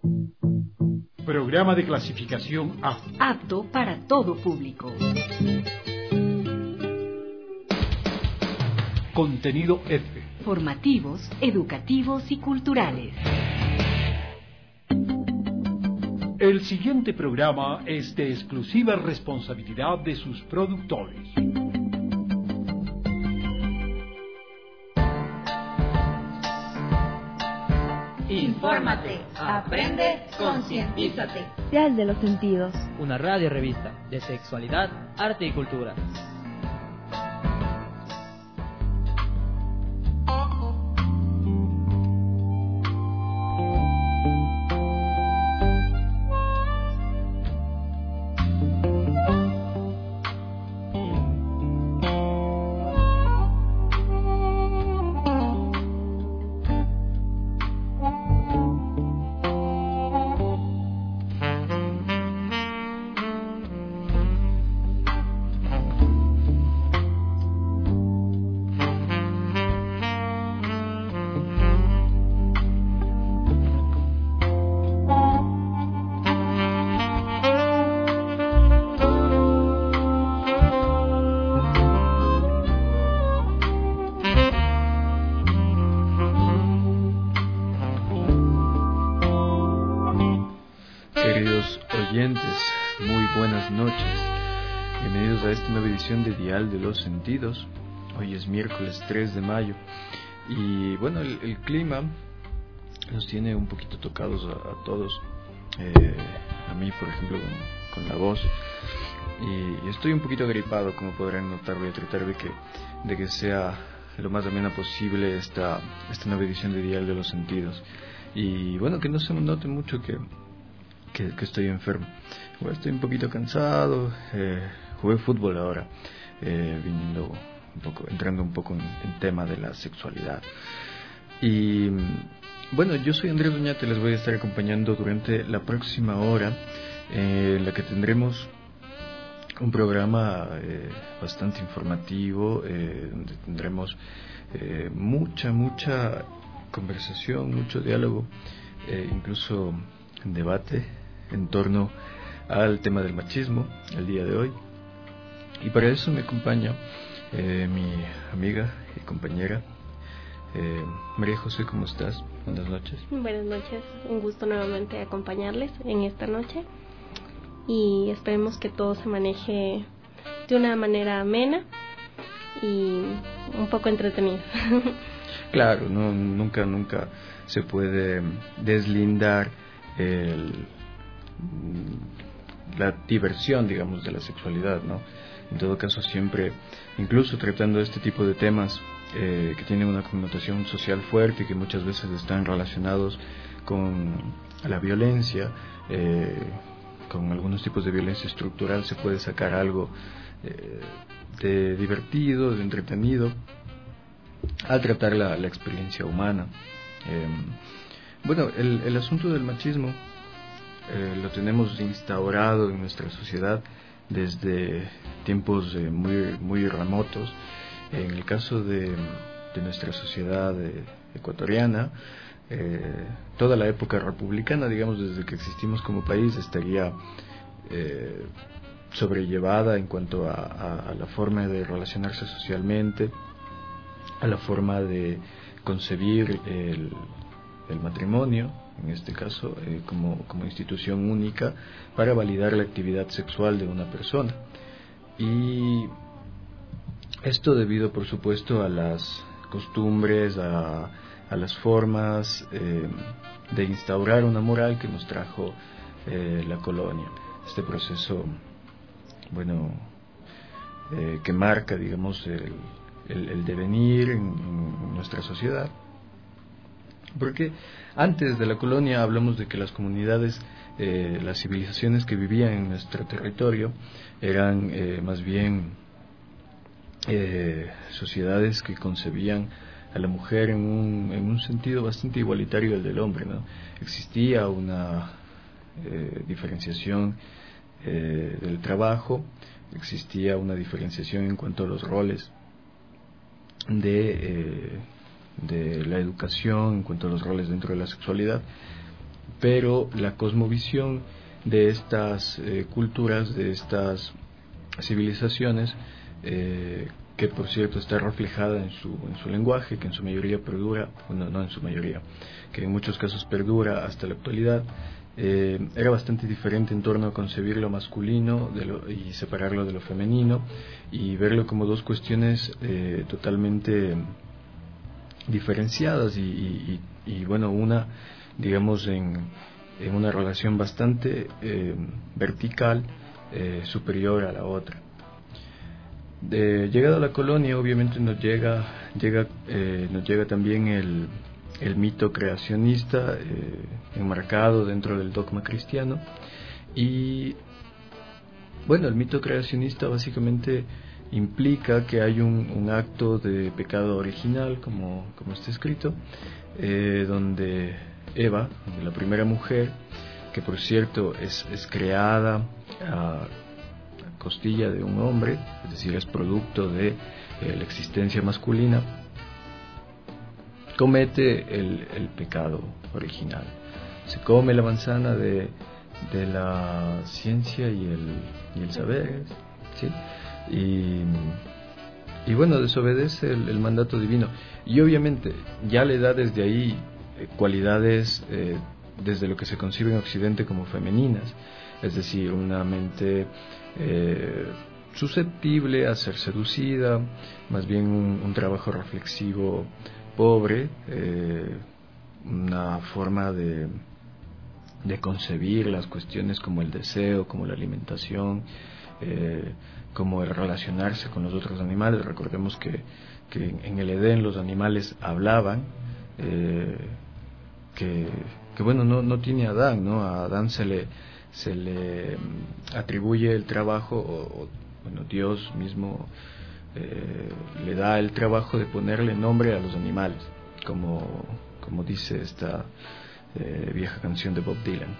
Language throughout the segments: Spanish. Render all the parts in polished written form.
Programa de clasificación A. Apto para todo público. Contenido F. Formativos, educativos y culturales. El siguiente programa es de exclusiva responsabilidad de sus productores. Infórmate, aprende, concientízate. Dial de los Sentidos. Una radio revista de sexualidad, arte y cultura. Muy buenas noches, bienvenidos a esta nueva edición de Dial de los Sentidos. Hoy es miércoles 3 de mayo y bueno, el clima nos tiene un poquito tocados a todos, a mí por ejemplo con la voz, y estoy un poquito gripado, como podrán notar. Voy a tratar de que sea lo más amena posible esta nueva edición de Dial de los Sentidos, y bueno, que no se note mucho que estoy enfermo. Bueno, estoy un poquito cansado, jugué fútbol ahora, entrando un poco en tema de la sexualidad. Y bueno, yo soy Andrés Doñate, les voy a estar acompañando durante la próxima hora, en la que tendremos un programa bastante informativo, donde tendremos mucha conversación, mucho diálogo, incluso debate en torno al tema del machismo el día de hoy. Y para eso me acompaña mi amiga y compañera María José. ¿Cómo estás? Buenas noches. Buenas noches, un gusto nuevamente acompañarles en esta noche, y esperemos que todo se maneje de una manera amena y un poco entretenida. Claro, nunca se puede deslindar la diversión, digamos, de la sexualidad, ¿no? En todo caso, siempre, incluso tratando este tipo de temas que tienen una connotación social fuerte y que muchas veces están relacionados con la violencia, con algunos tipos de violencia estructural, se puede sacar algo de divertido, de entretenido, al tratar la experiencia humana. Bueno, el asunto del machismo lo tenemos instaurado en nuestra sociedad desde tiempos muy remotos. En el caso de nuestra sociedad ecuatoriana, toda la época republicana, digamos, desde que existimos como país, estaría sobrellevada en cuanto a la forma de relacionarse socialmente, a la forma de concebir el matrimonio, en este caso, como institución única para validar la actividad sexual de una persona. Y esto debido, por supuesto, a las costumbres, a las formas de instaurar una moral que nos trajo la colonia. Este proceso, bueno, que marca, digamos, el devenir en nuestra sociedad. Porque antes de la colonia hablamos de que las comunidades, las civilizaciones que vivían en nuestro territorio eran más bien sociedades que concebían a la mujer en un sentido bastante igualitario al del hombre, ¿no? Existía una diferenciación del trabajo, existía una diferenciación en cuanto a los roles de la educación, en cuanto a los roles dentro de la sexualidad, pero la cosmovisión de estas culturas, de estas civilizaciones, que por cierto está reflejada en su lenguaje, que en su mayoría perdura, bueno, no en su mayoría, que en muchos casos perdura hasta la actualidad, era bastante diferente en torno a concebir lo masculino y separarlo de lo femenino, y verlo como dos cuestiones totalmente diferenciadas y bueno, una, digamos, en una relación bastante vertical, superior a la otra. Llegado a la colonia, obviamente nos llega también el mito creacionista, enmarcado dentro del dogma cristiano. Y bueno, el mito creacionista básicamente implica que hay un acto de pecado original, como está escrito, donde Eva, la primera mujer, que por cierto es creada a costilla de un hombre, es decir, es producto de la existencia masculina, comete el pecado original. Se come la manzana de la ciencia y el saber, ¿sí? Y bueno, desobedece el mandato divino, y obviamente ya le da desde ahí cualidades desde lo que se concibe en Occidente como femeninas, es decir, una mente susceptible a ser seducida, más bien un trabajo reflexivo pobre, una forma de concebir las cuestiones como el deseo, como la alimentación, como el relacionarse con los otros animales. Recordemos que en el Edén los animales hablaban, que bueno, no tiene Adán, ¿no? A Adán se le atribuye el trabajo, bueno, Dios mismo le da el trabajo de ponerle nombre a los animales, como dice esta vieja canción de Bob Dylan.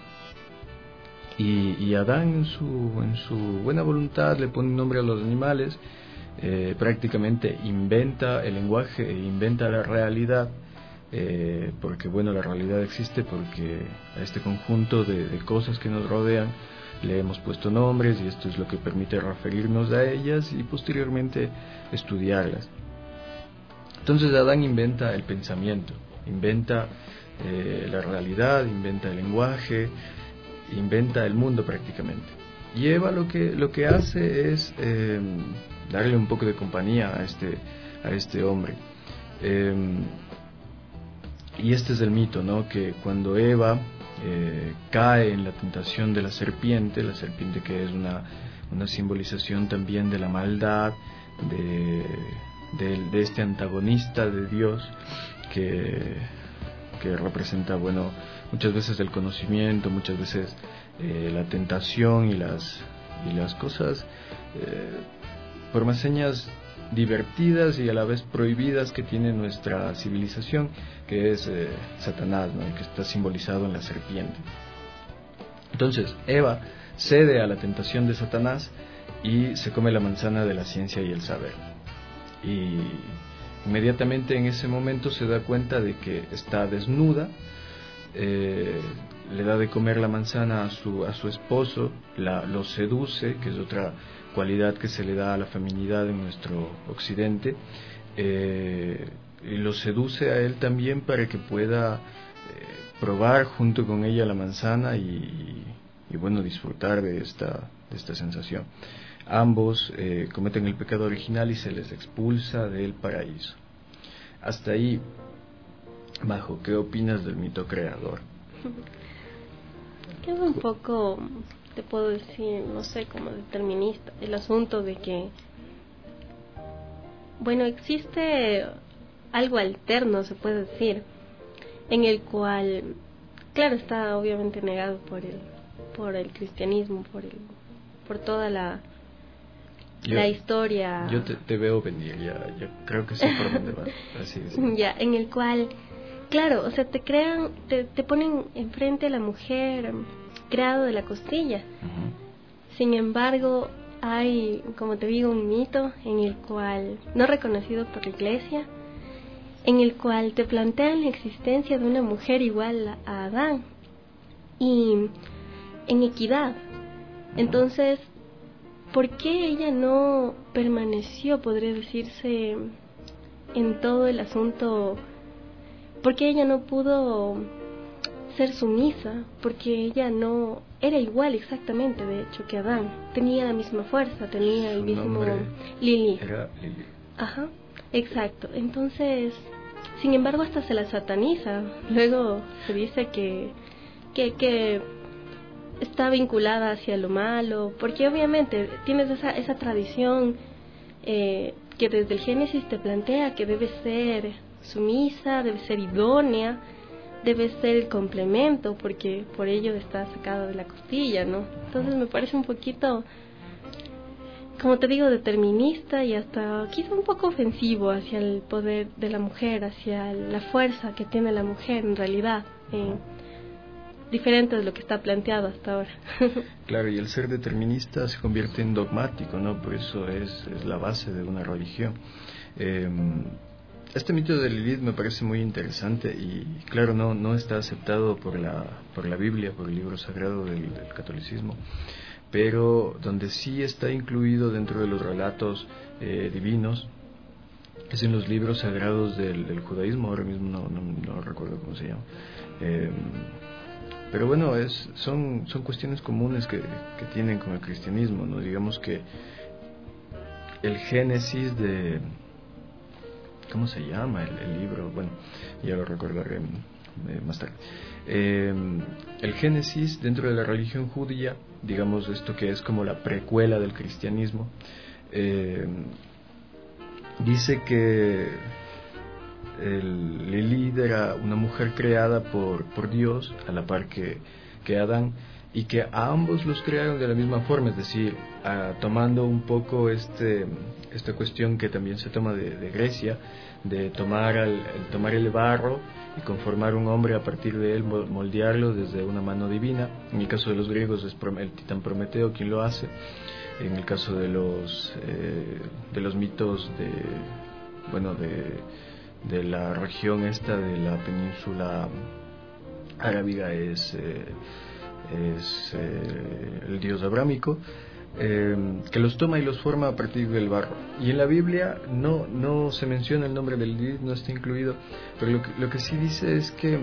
Y Adán en su buena voluntad le pone nombre a los animales, prácticamente inventa el lenguaje, inventa la realidad, porque bueno, la realidad existe porque a este conjunto de cosas que nos rodean le hemos puesto nombres, y esto es lo que permite referirnos a ellas y posteriormente estudiarlas. Entonces Adán inventa el pensamiento, inventa la realidad, inventa el lenguaje, inventa el mundo prácticamente. Y Eva lo que hace es darle un poco de compañía a este hombre. Y este es el mito, ¿no? Que cuando Eva cae en la tentación de la serpiente que es una simbolización también de la maldad, de este antagonista de Dios que representa, bueno, muchas veces el conocimiento, muchas veces la tentación y las cosas por más señas divertidas y a la vez prohibidas que tiene nuestra civilización, que es Satanás, ¿no? Que está simbolizado en la serpiente. Entonces Eva cede a la tentación de Satanás y se come la manzana de la ciencia y el saber, y inmediatamente en ese momento se da cuenta de que está desnuda. Le da de comer la manzana a su esposo, lo seduce, que es otra cualidad que se le da a la feminidad en nuestro occidente, y lo seduce a él también para que pueda probar junto con ella la manzana y bueno, disfrutar de esta sensación. Ambos cometen el pecado original y se les expulsa del paraíso. Hasta ahí, Majo, ¿qué opinas del mito creador? Es un poco, te puedo decir, no sé, como determinista, el asunto de que, bueno, existe algo alterno, se puede decir, en el cual, claro, está obviamente negado por el cristianismo, por toda la historia. Yo te veo venir, ya creo que sé por dónde va. Así es. Ya, en el cual, claro, o sea, te ponen enfrente a la mujer creado de la costilla. Uh-huh. Sin embargo, hay, como te digo, un mito en el cual, no reconocido por la iglesia, en el cual te plantean la existencia de una mujer igual a Adán, y en equidad. Entonces, ¿por qué ella no permaneció, podría decirse, en todo el asunto? ¿Por qué ella no pudo ser sumisa? Porque ella no era igual exactamente, de hecho, que Adán. Tenía la misma fuerza, tenía el mismo... Lili. Era Lili. Ajá, exacto. Entonces, sin embargo, hasta se la sataniza. Luego se dice que está vinculada hacia lo malo, porque obviamente tienes esa tradición que desde el Génesis te plantea que debe ser sumisa, debe ser idónea, debe ser el complemento, porque por ello está sacada de la costilla, ¿no? Entonces me parece un poquito, como te digo, determinista y hasta quizá un poco ofensivo hacia el poder de la mujer, hacia la fuerza que tiene la mujer en realidad, diferente de lo que está planteado hasta ahora. Claro, y el ser determinista se convierte en dogmático, ¿no? Por eso es la base de una religión. Este mito de Lilith me parece muy interesante y, claro, no está aceptado por la Biblia, por el libro sagrado del catolicismo, pero donde sí está incluido dentro de los relatos divinos es en los libros sagrados del judaísmo. Ahora mismo no recuerdo cómo se llama. Pero bueno, son cuestiones comunes que tienen con el cristianismo, ¿no? Digamos que el génesis de... ¿Cómo se llama el libro? Bueno, ya lo recordaré más tarde. El génesis dentro de la religión judía, digamos esto que es como la precuela del cristianismo, dice que Lilith era una mujer creada por Dios a la par que Adán, y que a ambos los crearon de la misma forma, es decir, tomando un poco esta cuestión que también se toma de Grecia, de tomar el barro y conformar un hombre a partir de él, moldearlo desde una mano divina. En el caso de los griegos es el titán Prometeo quien lo hace. En el caso de los mitos de la región esta de la península arábiga es el dios abrámico, que los toma y los forma a partir del barro. Y en la Biblia no se menciona el nombre del Lilith, no está incluido, pero lo que sí dice es que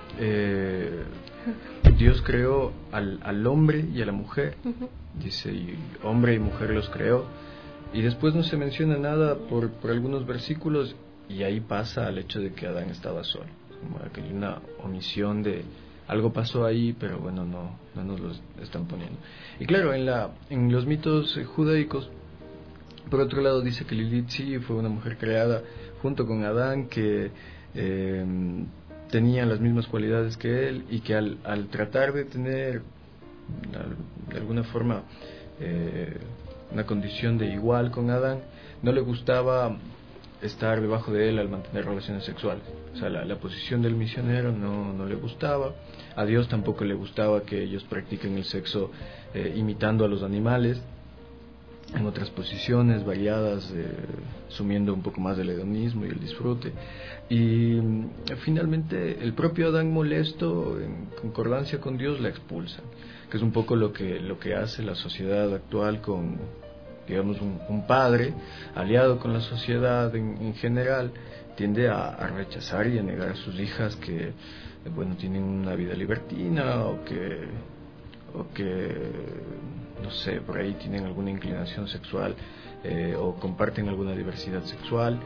Dios creó al hombre y a la mujer, dice, y hombre y mujer los creó, y después no se menciona nada por algunos versículos, y ahí pasa al hecho de que Adán estaba solo, como que hay una omisión de algo pasó ahí, pero bueno, no nos lo están poniendo. Y claro, en los mitos judaicos, por otro lado, dice que Lilith sí fue una mujer creada junto con Adán, que tenían las mismas cualidades que él, y que al tratar de tener de alguna forma una condición de igual con Adán, no le gustaba estar debajo de él al mantener relaciones sexuales. O sea, la posición del misionero no le gustaba. A Dios tampoco le gustaba que ellos practiquen el sexo imitando a los animales, en otras posiciones variadas, sumiendo un poco más del hedonismo y el disfrute. Y finalmente el propio Adán, molesto, en concordancia con Dios, la expulsa, que es un poco lo que hace la sociedad actual con, digamos, un padre aliado con la sociedad en general, tiende a rechazar y a negar a sus hijas que, bueno, tienen una vida libertina o que no sé, por ahí tienen alguna inclinación sexual, o comparten alguna diversidad sexual,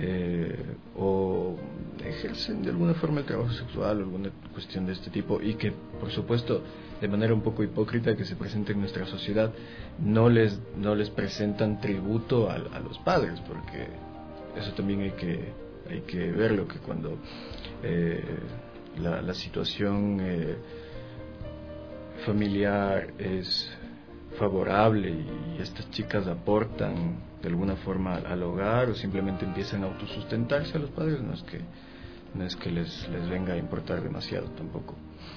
o ejercen de alguna forma el trabajo sexual o alguna cuestión de este tipo, y que por supuesto de manera un poco hipócrita que se presenta en nuestra sociedad no les presentan tributo a los padres, porque eso también hay que verlo, que cuando la situación familiar es favorable y estas chicas aportan de alguna forma al hogar o simplemente empiezan a autosustentarse, a los padres no es que les venga a importar demasiado tampoco.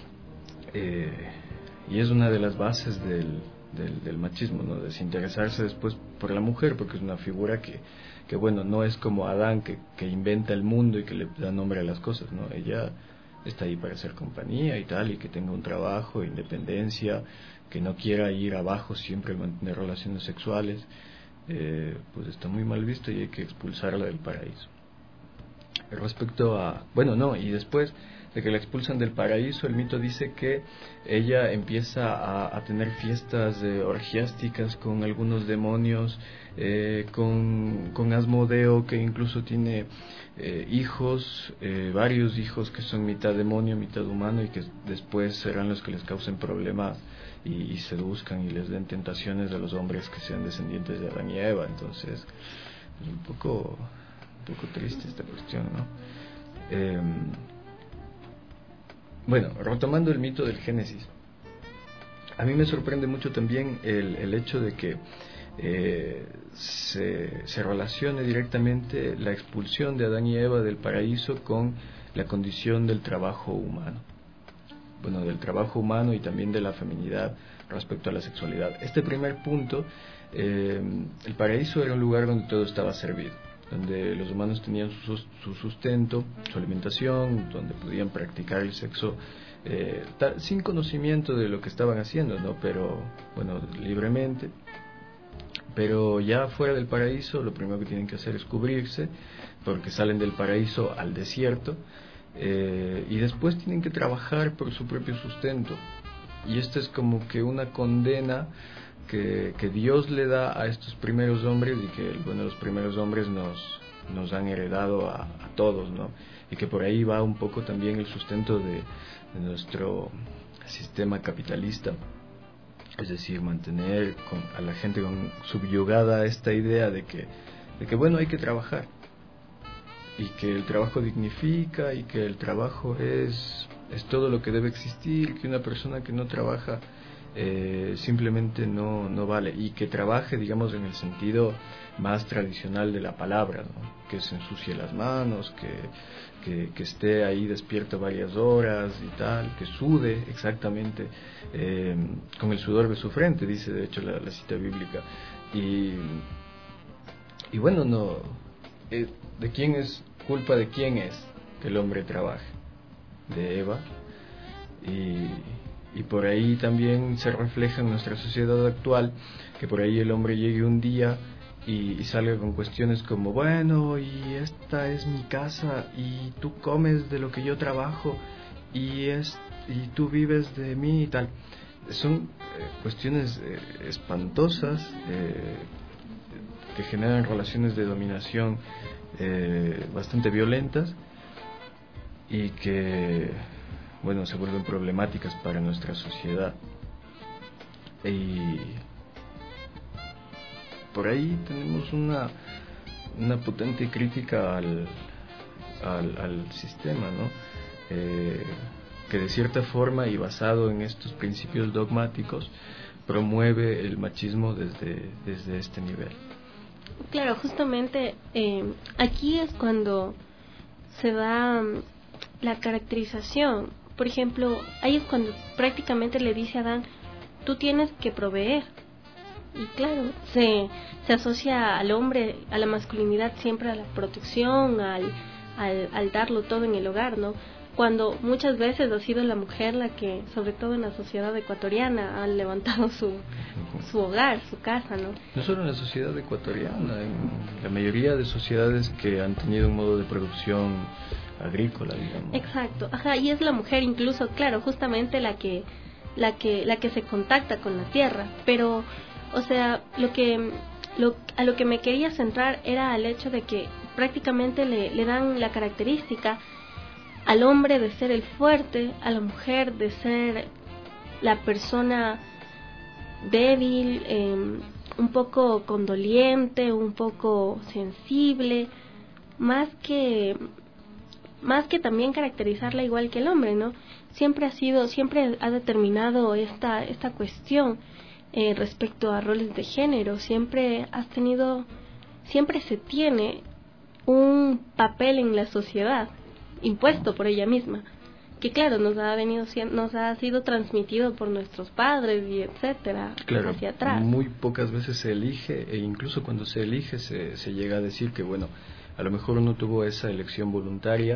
Y es una de las bases del machismo, ¿no? Desinteresarse después por la mujer, porque es una figura que bueno, no es como Adán que inventa el mundo y que le da nombre a las cosas, ¿no? Ella está ahí para hacer compañía y tal, y que tenga un trabajo, independencia, que no quiera ir abajo siempre mantener relaciones sexuales, pues está muy mal visto y hay que expulsarla del paraíso. Respecto a, y después de que la expulsan del paraíso, el mito dice que ella empieza a tener fiestas orgiásticas con algunos demonios, con Asmodeo, que incluso tiene hijos, varios hijos que son mitad demonio, mitad humano, y que después serán los que les causen problemas y seduzcan y les den tentaciones a los hombres que sean descendientes de Adán y Eva. Entonces es un poco triste esta cuestión, ¿no? Retomando el mito del Génesis, a mí me sorprende mucho también el hecho de que se relacione directamente la expulsión de Adán y Eva del paraíso con la condición del trabajo humano. Del trabajo humano y también de la feminidad respecto a la sexualidad. Este primer punto, el paraíso era un lugar donde todo estaba servido, donde los humanos tenían su sustento, su alimentación, donde podían practicar el sexo sin conocimiento de lo que estaban haciendo, ¿no? Pero, libremente. Pero ya fuera del paraíso, lo primero que tienen que hacer es cubrirse, porque salen del paraíso al desierto, y después tienen que trabajar por su propio sustento. Y esta es como que una condena que Dios le da a estos primeros hombres, y que los primeros hombres nos han heredado a todos, ¿no? Y que por ahí va un poco también el sustento de nuestro sistema capitalista, es decir, mantener a la gente subyugada a esta idea de que hay que trabajar, y que el trabajo dignifica, y que el trabajo es todo lo que debe existir, que una persona que no trabaja simplemente no vale, y que trabaje, digamos, en el sentido más tradicional de la palabra, ¿no? Que se ensucie las manos, que esté ahí despierto varias horas y tal, que sude exactamente con el sudor de su frente, dice de hecho la cita bíblica. Y ¿de quién es culpa de quién es que el hombre trabaje? De Eva. Y por ahí también se refleja en nuestra sociedad actual, que por ahí el hombre llegue un día y salga con cuestiones como, y esta es mi casa, y tú comes de lo que yo trabajo, y tú vives de mí y tal. Son cuestiones espantosas, que generan relaciones de dominación bastante violentas, y que se vuelven problemáticas para nuestra sociedad. Y por ahí tenemos una potente crítica al sistema, ¿no? Que de cierta forma, y basado en estos principios dogmáticos, promueve el machismo desde este nivel. Claro, justamente aquí es cuando se da la caracterización. Por ejemplo, ahí es cuando prácticamente le dice a Adán, tú tienes que proveer. Y claro, se asocia al hombre, a la masculinidad, siempre a la protección, al darlo todo en el hogar, ¿no? Cuando muchas veces ha sido la mujer la que, sobre todo en la sociedad ecuatoriana, ha levantado su hogar, su casa, ¿no? No solo en la sociedad ecuatoriana, en la mayoría de sociedades que han tenido un modo de producción agrícola, digamos. Exacto, y es la mujer incluso, claro, justamente la que se contacta con la tierra, pero, o sea, a lo que me quería centrar era al hecho de que prácticamente le dan la característica al hombre de ser el fuerte, a la mujer de ser la persona débil, un poco condoliente, un poco sensible, más que también caracterizarla igual que el hombre, ¿no? Siempre ha determinado esta cuestión respecto a roles de género, siempre se tiene un papel en la sociedad impuesto por ella misma, que claro, nos ha sido transmitido por nuestros padres y etcétera, claro, hacia atrás. Muy pocas veces se elige, e incluso cuando se elige se llega a decir que a lo mejor uno tuvo esa elección voluntaria,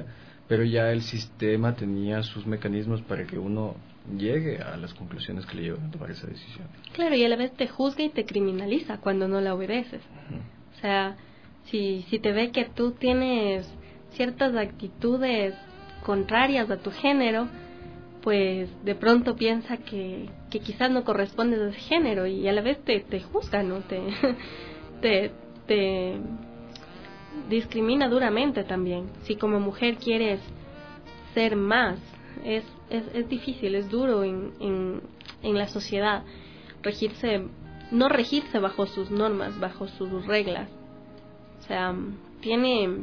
pero ya el sistema tenía sus mecanismos para que uno llegue a las conclusiones que le llevan a tomar esa decisión. Claro, y a la vez te juzga y te criminaliza cuando no la obedeces. O sea, si te ve que tú tienes ciertas actitudes contrarias a tu género, pues de pronto piensa que quizás no correspondes a ese género, y a la vez te juzga, ¿no? Te discrimina duramente también. Si como mujer quieres ser más, es difícil, es duro en la sociedad no regirse bajo sus normas, bajo sus reglas. O sea, tiene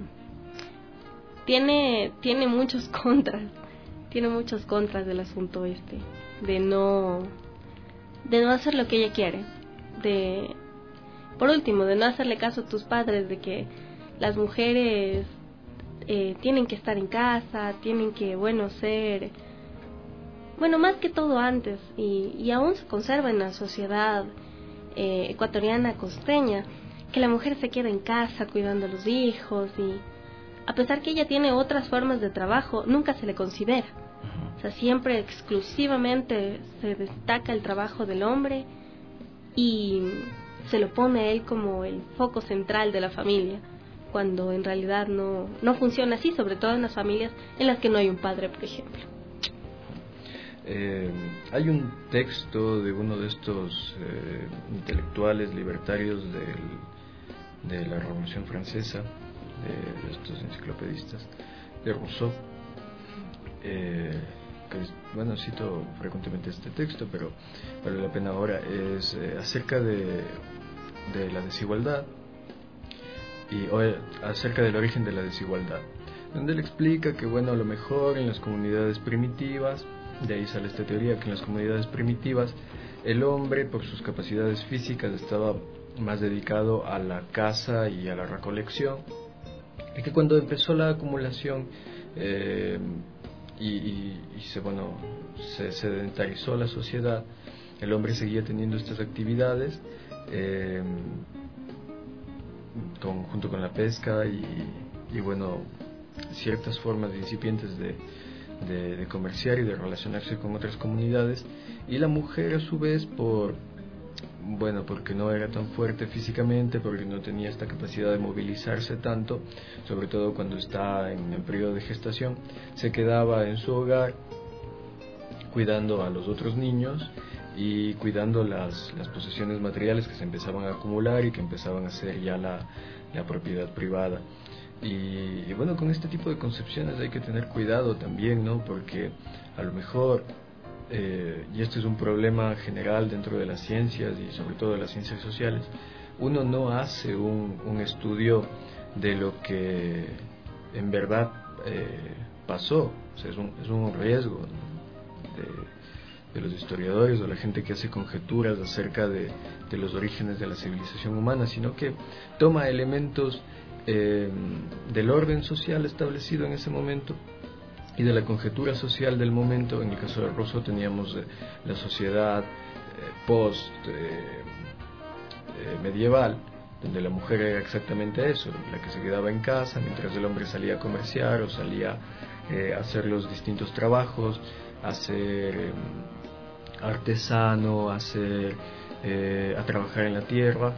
muchos contras. Tiene muchos contras del asunto de no hacer lo que ella quiere, por último, de no hacerle caso a tus padres, de que las mujeres tienen que estar en casa, tienen que, ser, más que todo antes, y aún se conserva en la sociedad ecuatoriana costeña, que la mujer se queda en casa cuidando a los hijos, y a pesar que ella tiene otras formas de trabajo, nunca se le considera. O sea, siempre exclusivamente se destaca el trabajo del hombre y se lo pone a él como el foco central de la familia, cuando en realidad no funciona así, sobre todo en las familias en las que no hay un padre, por ejemplo. Hay un texto de uno de estos intelectuales libertarios de la Revolución Francesa, de estos enciclopedistas, de Rousseau, que cito frecuentemente este texto, pero vale la pena ahora, es acerca de la desigualdad o acerca del origen de la desigualdad, donde él explica que a lo mejor en las comunidades primitivas, de ahí sale esta teoría, que en las comunidades primitivas el hombre, por sus capacidades físicas, estaba más dedicado a la caza y a la recolección, y que cuando empezó la acumulación y se sedentarizó la sociedad, el hombre seguía teniendo estas actividades junto con la pesca y ciertas formas incipientes de comerciar y de relacionarse con otras comunidades, y la mujer a su vez porque no era tan fuerte físicamente, porque no tenía esta capacidad de movilizarse tanto, sobre todo cuando está en el periodo de gestación, se quedaba en su hogar cuidando a los otros niños y cuidando las posesiones materiales que se empezaban a acumular y que empezaban a ser ya la propiedad privada. Y con este tipo de concepciones hay que tener cuidado también, ¿no? Porque a lo mejor, y esto es un problema general dentro de las ciencias y sobre todo de las ciencias sociales, uno no hace un estudio de lo que en verdad pasó. O sea, es un riesgo, ¿no? de los historiadores o la gente que hace conjeturas acerca de los orígenes de la civilización humana, sino que toma elementos del orden social establecido en ese momento y de la conjetura social del momento. En el caso de Rousseau teníamos la sociedad post medieval, donde la mujer era exactamente eso, la que se quedaba en casa mientras el hombre salía a comerciar o salía a hacer los distintos trabajos, a ser artesano, a trabajar en la tierra.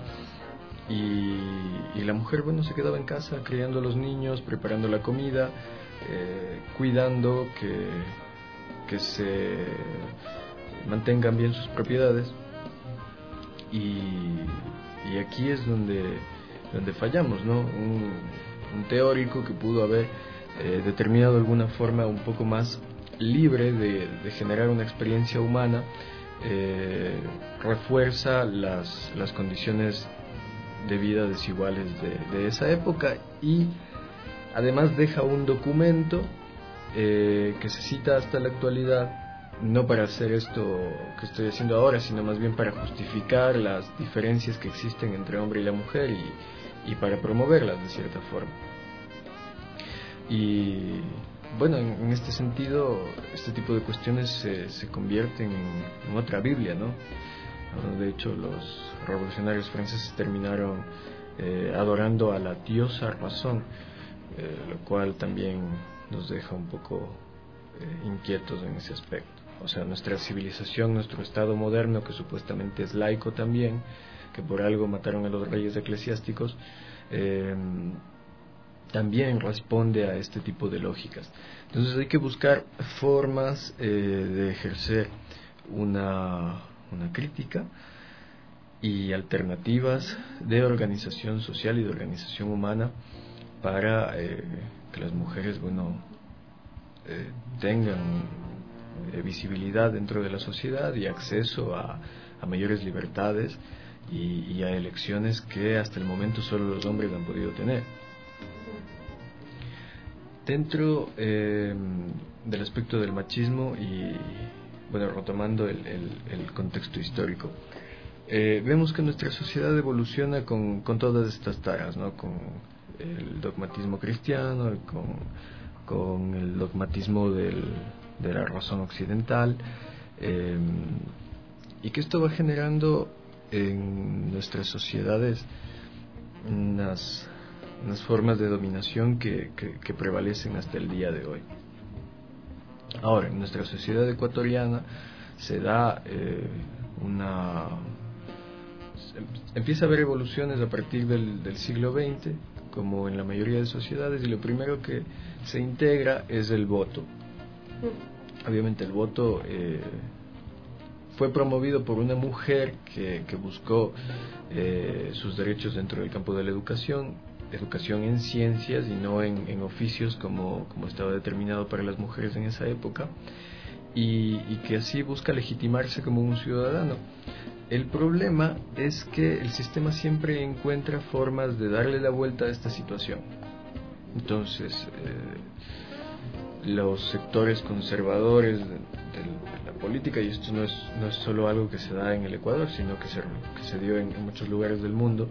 Y la mujer se quedaba en casa criando a los niños, preparando la comida, cuidando que se mantengan bien sus propiedades, y aquí es donde fallamos, ¿no? Un teórico que pudo haber determinado de alguna forma un poco más libre de generar una experiencia humana, refuerza las condiciones de vida desiguales de esa época, y además deja un documento que se cita hasta la actualidad, no para hacer esto que estoy haciendo ahora, sino más bien para justificar las diferencias que existen entre hombre y la mujer y para promoverlas de cierta forma. Y en este sentido, este tipo de cuestiones se convierten en otra Biblia, ¿no? De hecho, los revolucionarios franceses terminaron adorando a la diosa razón, lo cual también nos deja un poco inquietos en ese aspecto. O sea, nuestra civilización, nuestro Estado moderno, que supuestamente es laico también, que por algo mataron a los reyes eclesiásticos, también responde a este tipo de lógicas. Entonces hay que buscar formas de ejercer una crítica y alternativas de organización social y de organización humana para que las mujeres, tengan visibilidad dentro de la sociedad y acceso a mayores libertades y a elecciones que hasta el momento solo los hombres han podido tener. Dentro del aspecto del machismo y, retomando el contexto histórico, vemos que nuestra sociedad evoluciona con todas estas taras, ¿no? Con el dogmatismo cristiano, con el dogmatismo de la razón occidental, y que esto va generando en nuestras sociedades unas formas de dominación que prevalecen hasta el día de hoy. Ahora, en nuestra sociedad ecuatoriana se da empieza a haber evoluciones a partir del siglo XX, como en la mayoría de sociedades, y lo primero que se integra es el voto. Obviamente el voto fue promovido por una mujer que buscó sus derechos dentro del campo de la educación en ciencias y no en oficios como estaba determinado para las mujeres en esa época, y que así busca legitimarse como un ciudadano. El problema es que el sistema siempre encuentra formas de darle la vuelta a esta situación. Entonces, los sectores conservadores de la política, y esto no es solo algo que se da en el Ecuador, sino que se dio en muchos lugares del mundo,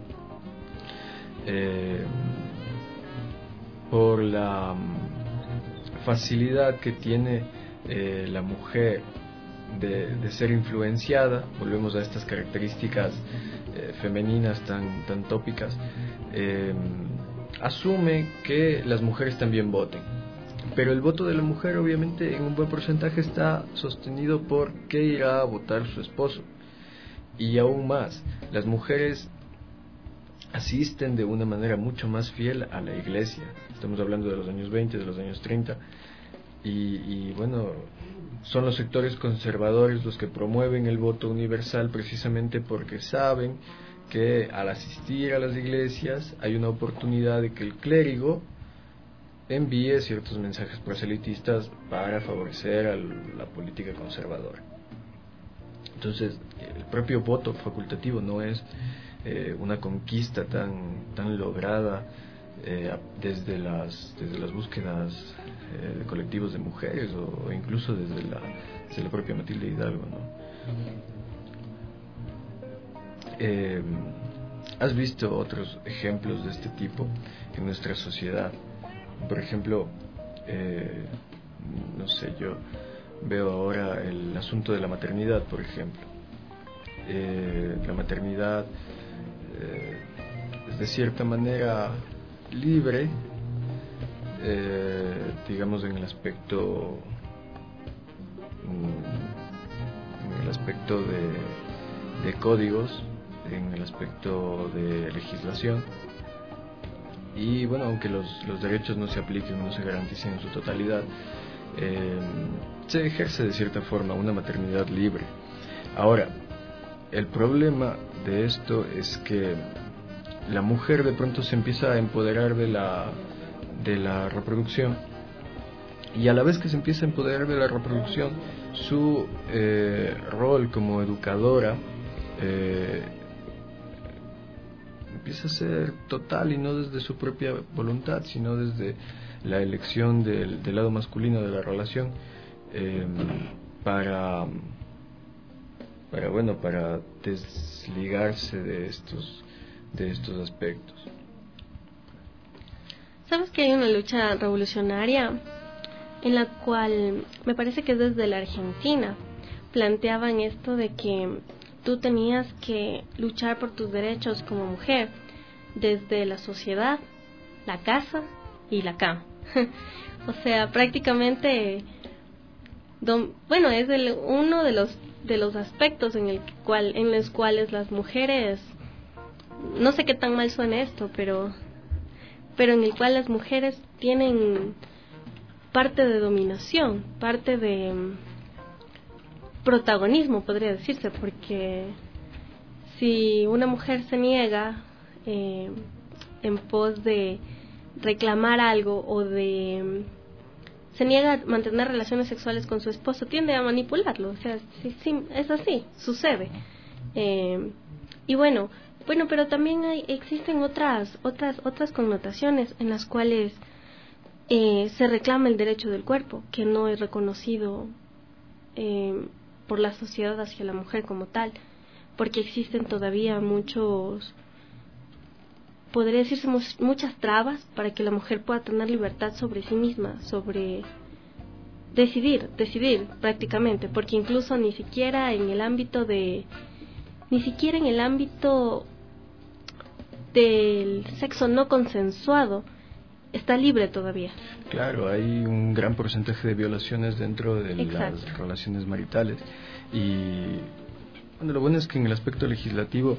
por la facilidad que tiene la mujer de ser influenciada, volvemos a estas características femeninas tan tópicas, asume que las mujeres también voten. Pero el voto de la mujer, obviamente, en un buen porcentaje está sostenido por qué irá a votar su esposo. Y aún más, las mujeres asisten de una manera mucho más fiel a la iglesia. Estamos hablando de los años 20, de los años 30. Y son los sectores conservadores los que promueven el voto universal, precisamente porque saben que al asistir a las iglesias hay una oportunidad de que el clérigo envíe ciertos mensajes proselitistas para favorecer a la política conservadora. Entonces, el propio voto facultativo no es una conquista tan lograda desde las búsquedas de colectivos de mujeres o incluso desde la propia Matilde Hidalgo, ¿no? ¿Has visto otros ejemplos de este tipo en nuestra sociedad? Por ejemplo, yo veo ahora el asunto de la maternidad, por ejemplo. La maternidad es de cierta manera libre, digamos en el aspecto de códigos, en el aspecto de legislación, y aunque los derechos no se apliquen, no se garanticen en su totalidad, se ejerce de cierta forma una maternidad libre. Ahora, el problema de esto es que la mujer de pronto se empieza a empoderar de la reproducción, y a la vez que se empieza a empoderar de la reproducción, su rol como educadora empieza a ser total, y no desde su propia voluntad, sino desde la elección del lado masculino de la relación, para desligarse de estos aspectos. ¿Sabes que hay una lucha revolucionaria en la cual me parece que es desde la Argentina? Planteaban esto de que tú tenías que luchar por tus derechos como mujer desde la sociedad, la casa y la cama. O sea, prácticamente, bueno, es uno de los aspectos en los cuales las mujeres, no sé qué tan mal suena esto, pero en el cual las mujeres tienen parte de dominación, parte de protagonismo, podría decirse, porque si una mujer se niega en pos de reclamar algo o se niega a mantener relaciones sexuales con su esposo, tiende a manipularlo. O sea, sí, es así, sucede. Y bueno, pero también existen otras connotaciones en las cuales se reclama el derecho del cuerpo, que no es reconocido por la sociedad hacia la mujer como tal, porque existen todavía podría decirse muchas trabas para que la mujer pueda tener libertad sobre sí misma, sobre decidir prácticamente, porque incluso ni siquiera en el ámbito del sexo no consensuado está libre todavía. Claro, hay un gran porcentaje de violaciones dentro de Exacto. las relaciones maritales, y bueno, lo bueno es que en el aspecto legislativo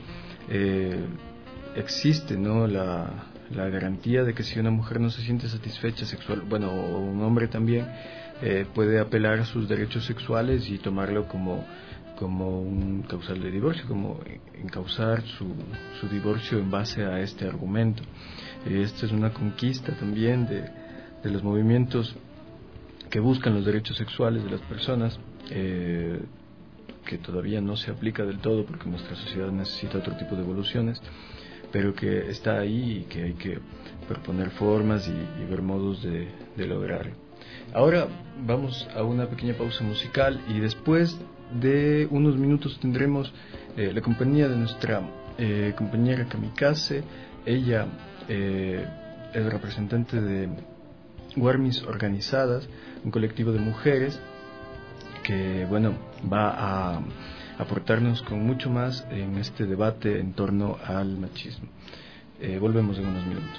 existe, ¿no?, la garantía de que si una mujer no se siente satisfecha sexual, bueno, o un hombre también, puede apelar a sus derechos sexuales y tomarlo como un causal de divorcio, como encauzar su divorcio en base a este argumento. Esta es una conquista también de los movimientos que buscan los derechos sexuales de las personas, que todavía no se aplica del todo porque nuestra sociedad necesita otro tipo de evoluciones, pero que está ahí y que hay que proponer formas y ver modos de lograr. Ahora vamos a una pequeña pausa musical y después de unos minutos tendremos la compañía de nuestra compañera Kamikaze. Ella es representante de Guarmis Organizadas, un colectivo de mujeres que, bueno, va a aportarnos con mucho más en este debate en torno al machismo. Volvemos en unos minutos.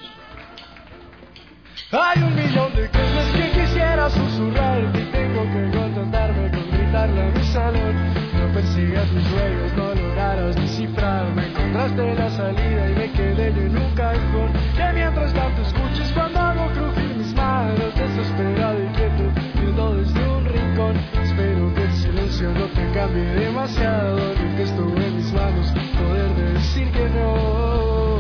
Hay un millón de cosas que quisiera susurrarte y tengo que contentarme con gritarle a mi salón. No persigas mis sueños, no lograrás descifrarme. Encontraste la salida y me quedé yo en un cajón. Que mientras tanto escuches cuando hago crujir mis manos, desesperado y quieto, viendo desde un rincón. Espero que el silencio no te cambie demasiado, ni que estuve en mis manos poder decir que no.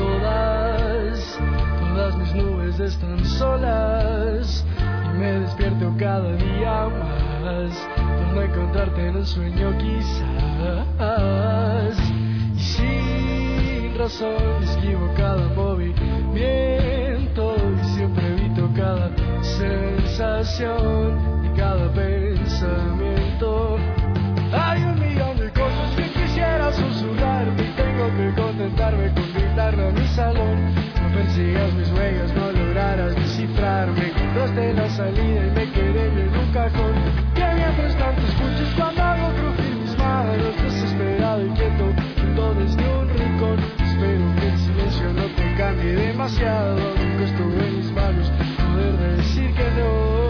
Todas mis nubes están solas y me despierto cada día más por no encontrarte en el sueño quizás. Y sin razón esquivo cada movimiento y siempre evito cada sensación y cada pensamiento. Hay un millón de cosas que quisiera susurrarte y tengo que contentarme con gritarle a mi salón. No persigas mis huellas, no lograrás descifrarme. Encontraste la salida y me quedé yo en un cajón. Que mientras tanto escuches cuando hago crujir mis manos, desesperado y quieto, viendo desde un rincón. Espero que el silencio no te cambie demasiado, nunca estuve en mis manos poder decir que no.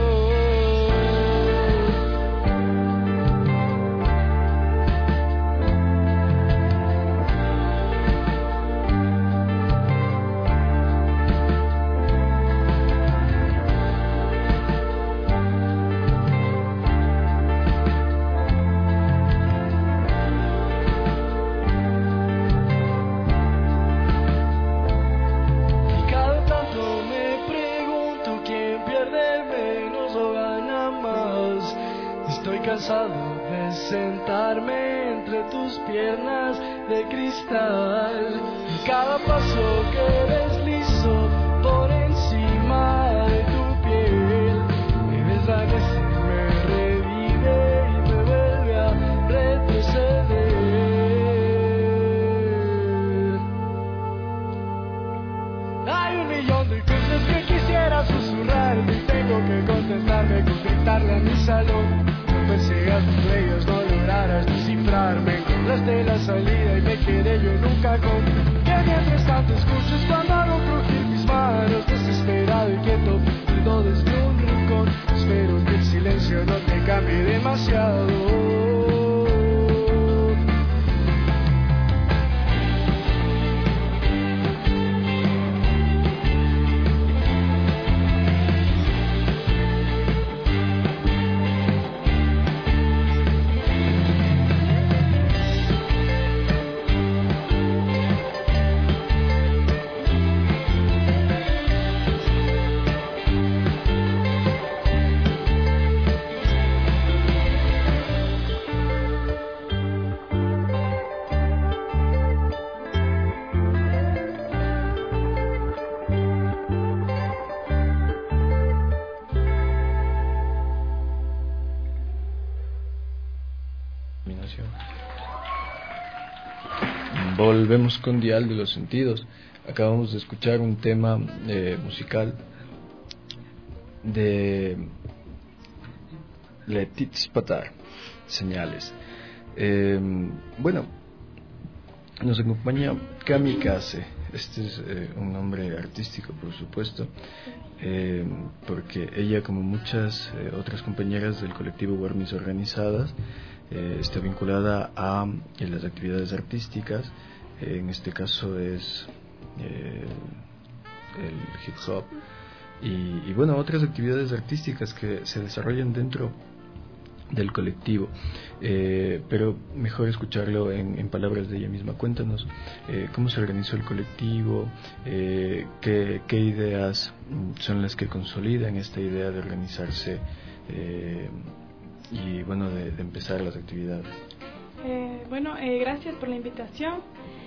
Cansado de sentarme entre tus piernas de cristal y cada paso que deslizo por encima de tu piel me desvanece, me revive y me vuelve a retroceder. Hay un millón de cosas que quisiera susurrarte y tengo que contentarme con gritarle a mi salón. No persigas mis huellas, no lograrás descifrarme. Encontraste la salida y me quedé yo en un cajón. Que mientras tanto escuches cuando hago crujir mis manos, desesperado y quieto, viendo Volvemos con Dial de los Sentidos. Acabamos de escuchar un tema musical de Letitz Patar, Señales. Bueno, nos acompaña Kamikaze. Este es un nombre artístico, por supuesto, porque ella, como muchas otras compañeras del colectivo Warmis Organizadas, está vinculada a las actividades artísticas. En este caso es el hip hop y bueno, otras actividades artísticas que se desarrollan dentro del colectivo, pero mejor escucharlo en palabras de ella misma. Cuéntanos cómo se organizó el colectivo, qué ideas son las que consolidan esta idea de organizarse y bueno, de empezar las actividades. Gracias por la invitación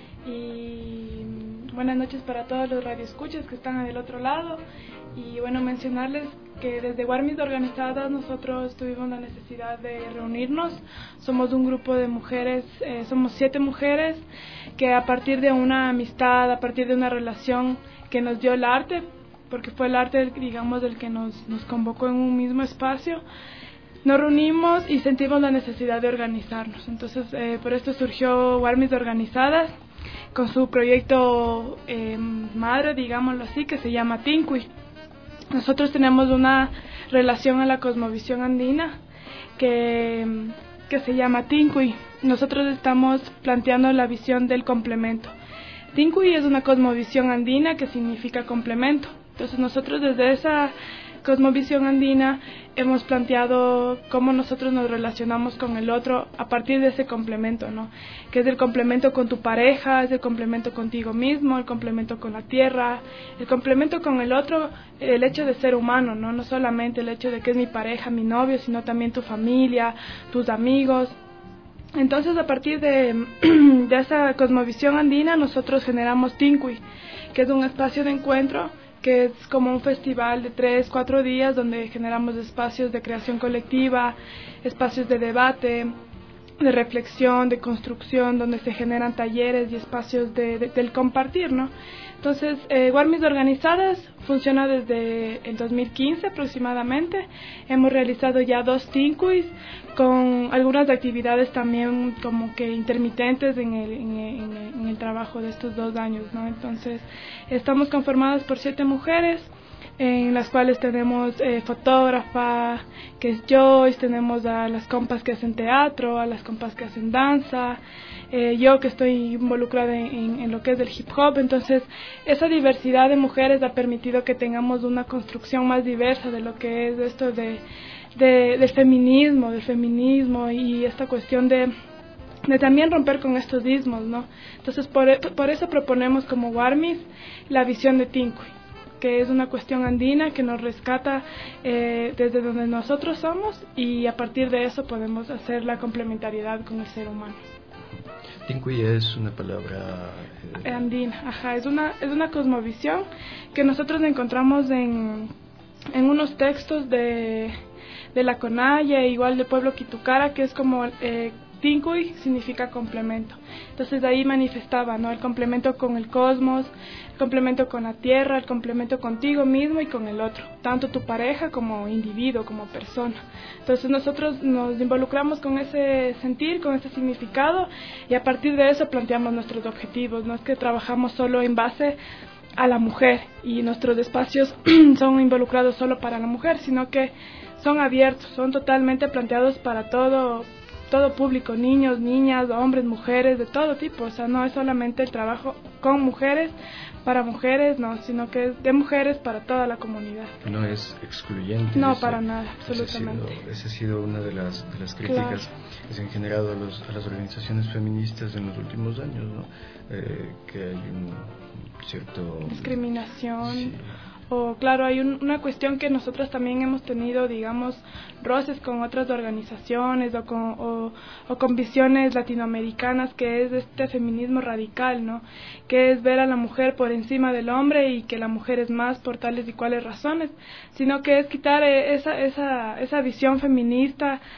y buenas noches para todos los radioescuchas que están del otro lado. Y bueno, mencionarles que desde Warmis Organizadas nosotros tuvimos la necesidad de reunirnos. Somos un grupo de mujeres, somos 7 mujeres que a partir de una amistad, a partir de una relación que nos dio el arte, porque fue el arte, digamos, del que nos convocó en un mismo espacio, nos reunimos y sentimos la necesidad de organizarnos. Entonces, por esto surgió Warmis Organizadas con su proyecto madre, digámoslo así, que se llama Tincuy. Nosotros tenemos una relación a la cosmovisión andina que se llama Tincuy. Nosotros estamos planteando la visión del complemento. Tincuy es una cosmovisión andina que significa complemento. Entonces nosotros desde esa cosmovisión andina hemos planteado cómo nosotros nos relacionamos con el otro a partir de ese complemento, ¿no? Que es el complemento con tu pareja, es el complemento contigo mismo, el complemento con la tierra, el complemento con el otro, el hecho de ser humano, ¿no? No solamente el hecho de que es mi pareja, mi novio, sino también tu familia, tus amigos. Entonces, a partir de esa cosmovisión andina, nosotros generamos Tincuy, que es un espacio de encuentro, que es como un festival de 3-4 días donde generamos espacios de creación colectiva, espacios de debate, de reflexión, de construcción, donde se generan talleres y espacios del compartir, ¿no? Entonces, Warmis Organizadas funciona desde el 2015 aproximadamente. Hemos realizado ya 2 Tincuys con algunas actividades también como que intermitentes en el trabajo de estos 2 años, ¿no? Entonces, estamos conformadas por 7 mujeres, en las cuales tenemos fotógrafa, que es Joyce, tenemos a las compas que hacen teatro, a las compas que hacen danza, yo que estoy involucrada en lo que es el hip hop. Entonces esa diversidad de mujeres ha permitido que tengamos una construcción más diversa de lo que es esto del feminismo y esta cuestión de también romper con estos ismos, ¿no? Entonces por eso proponemos como Warmis la visión de Tincuy, que es una cuestión andina que nos rescata desde donde nosotros somos, y a partir de eso podemos hacer la complementariedad con el ser humano. Tincuy es una palabra andina, ajá, es una cosmovisión que nosotros encontramos en unos textos de la Conaya, igual del pueblo Quitucara, que es como Tincuy significa complemento. Entonces de ahí manifestaba, ¿no? El complemento con el cosmos, el complemento con la tierra, el complemento contigo mismo y con el otro, tanto tu pareja como individuo, como persona. Entonces nosotros nos involucramos con ese sentir, con ese significado, y a partir de eso planteamos nuestros objetivos. No es que trabajamos solo en base a la mujer y nuestros espacios son involucrados solo para la mujer, sino que son abiertos, son totalmente planteados para todo público, niños, niñas, hombres, mujeres, de todo tipo. O sea, no es solamente el trabajo con mujeres, para mujeres, no, sino que es de mujeres para toda la comunidad. No es excluyente. No, para nada, absolutamente. Esa ha sido una de las críticas que se han generado a las organizaciones feministas en los últimos años, ¿no? Que hay un cierto... discriminación. Sí. O claro, hay una cuestión que nosotros también hemos tenido, digamos, roces con otras organizaciones o con visiones latinoamericanas, que es este feminismo radical, ¿no? Que es ver a la mujer por encima del hombre y que la mujer es más por tales y cuales razones, sino que es quitar esa visión feminista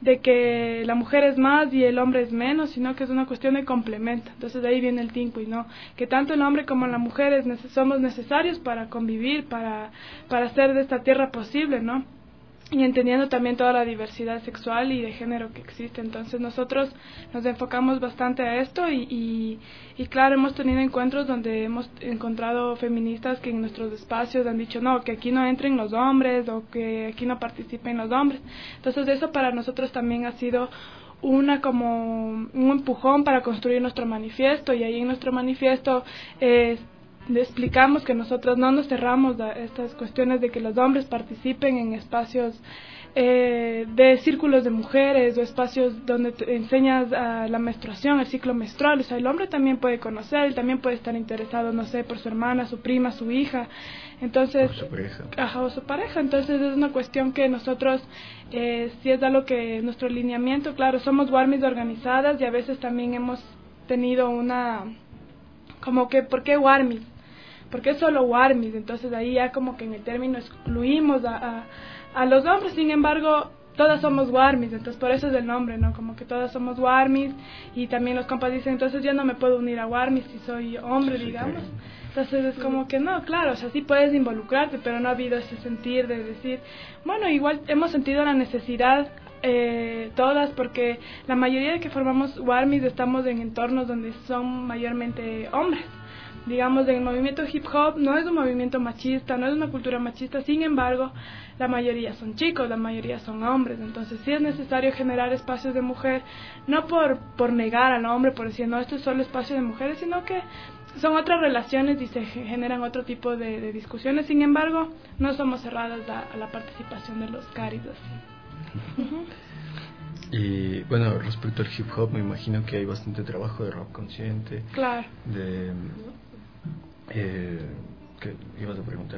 de que la mujer es más y el hombre es menos, sino que es una cuestión de complemento. Entonces de ahí viene el Tincuy, ¿no? Que tanto el hombre como la mujer somos necesarios para convivir, para hacer de esta tierra posible, ¿no? Y entendiendo también toda la diversidad sexual y de género que existe. Entonces nosotros nos enfocamos bastante a esto y claro, hemos tenido encuentros donde hemos encontrado feministas que en nuestros espacios han dicho no, que aquí no entren los hombres o que aquí no participen los hombres. Entonces eso para nosotros también ha sido como un empujón para construir nuestro manifiesto, y ahí en nuestro manifiesto explicamos que nosotros no nos cerramos a estas cuestiones de que los hombres participen en espacios de círculos de mujeres o espacios donde te enseñas la menstruación, el ciclo menstrual. O sea, el hombre también puede conocer, él también puede estar interesado, no sé, por su hermana, su prima, su hija. Entonces, o su pareja. Ajá, o su pareja. Entonces es una cuestión que nosotros, sí es algo que nuestro lineamiento, claro, somos warmis organizadas y a veces también hemos tenido como que, ¿por qué warmis? ¿Por qué solo warmis? Entonces ahí ya como que en el término excluimos a los hombres. Sin embargo, todas somos warmis, entonces por eso es el nombre, ¿no? Como que todas somos warmis, y también los compas dicen, entonces yo no me puedo unir a warmis si soy hombre, digamos. Entonces es como que no, claro, o sea, sí puedes involucrarte, pero no ha habido ese sentir de decir, bueno, igual hemos sentido la necesidad todas, porque la mayoría de que formamos warmis estamos en entornos donde son mayormente hombres. Digamos, en el movimiento hip hop no es un movimiento machista, no es una cultura machista, sin embargo, la mayoría son chicos, la mayoría son hombres. Entonces sí es necesario generar espacios de mujer, no por negar al hombre, por decir, no, esto es solo espacio de mujeres, sino que son otras relaciones y se generan otro tipo de discusiones. Sin embargo, no somos cerradas a la participación de los caris. Y bueno, respecto al hip hop, me imagino que hay bastante trabajo de rap consciente. Claro. ¿Qué ibas a preguntar?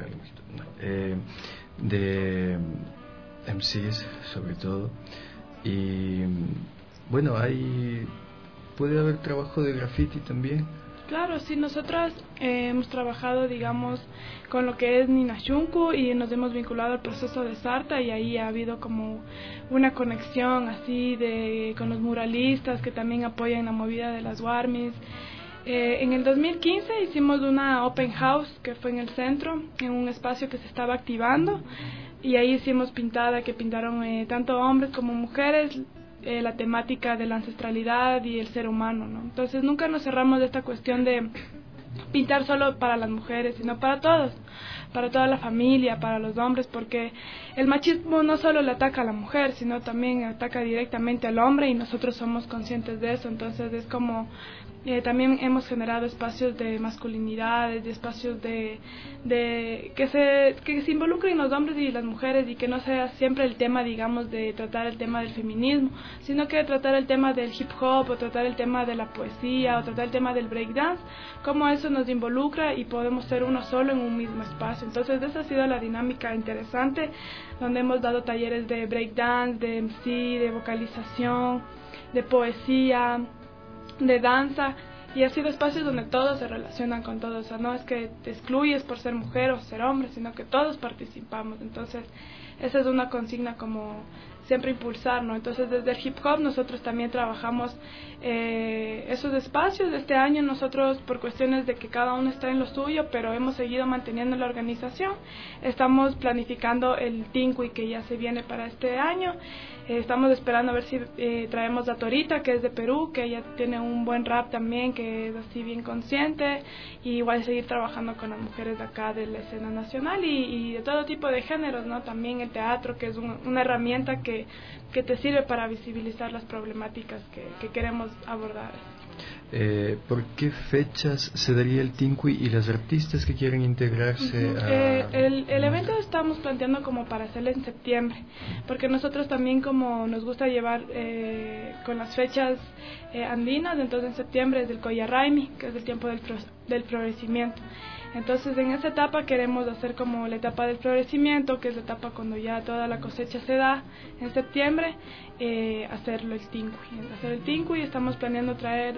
No. De MCs sobre todo. Y bueno, puede haber trabajo de graffiti también. Claro, sí, nosotras hemos trabajado, digamos, con lo que es Ninashunku, y nos hemos vinculado al proceso de Sarta, y ahí ha habido como una conexión así con los muralistas que también apoyan la movida de las warmis. En el 2015 hicimos una open house que fue en el centro, en un espacio que se estaba activando, y ahí hicimos que pintaron tanto hombres como mujeres, la temática de la ancestralidad y el ser humano, ¿no? Entonces nunca nos cerramos de esta cuestión de pintar solo para las mujeres, sino para todos, para toda la familia, para los hombres, porque el machismo no solo le ataca a la mujer, sino también ataca directamente al hombre, y nosotros somos conscientes de eso. Entonces es como también hemos generado espacios de masculinidades, de espacios de que se involucren los hombres y las mujeres, y que no sea siempre el tema, digamos, de tratar el tema del feminismo, sino que tratar el tema del hip hop, o tratar el tema de la poesía, o tratar el tema del breakdance, cómo eso nos involucra y podemos ser uno solo en un mismo espacio. Entonces esa ha sido la dinámica interesante, donde hemos dado talleres de breakdance, de MC, de vocalización, de poesía, de danza, y ha sido espacios donde todos se relacionan con todos. O sea, no es que te excluyes por ser mujer o ser hombre, sino que todos participamos. Entonces esa es una consigna como siempre impulsar, ¿no? Entonces desde el hip hop nosotros también trabajamos esos espacios. Este año nosotros, por cuestiones de que cada uno está en lo suyo, pero hemos seguido manteniendo la organización, estamos planificando el Tincuy que ya se viene para este año. Estamos esperando a ver si traemos a Torita, que es de Perú, que ella tiene un buen rap también, que es así bien consciente, y igual seguir trabajando con las mujeres de acá de la escena nacional y de todo tipo de géneros, ¿no? También el teatro, que es una herramienta que te sirve para visibilizar las problemáticas que queremos abordar. ¿Por qué fechas se daría el Tincuy y las artistas que quieren integrarse el evento estamos planteando como para hacerlo en septiembre, porque nosotros también, como nos gusta llevar con las fechas andinas, entonces en septiembre es el Collarraimi, que es el tiempo del florecimiento. Entonces en esa etapa queremos hacer como la etapa del florecimiento, que es la etapa cuando ya toda la cosecha se da en septiembre, hacer el Tincuy. Estamos planeando traer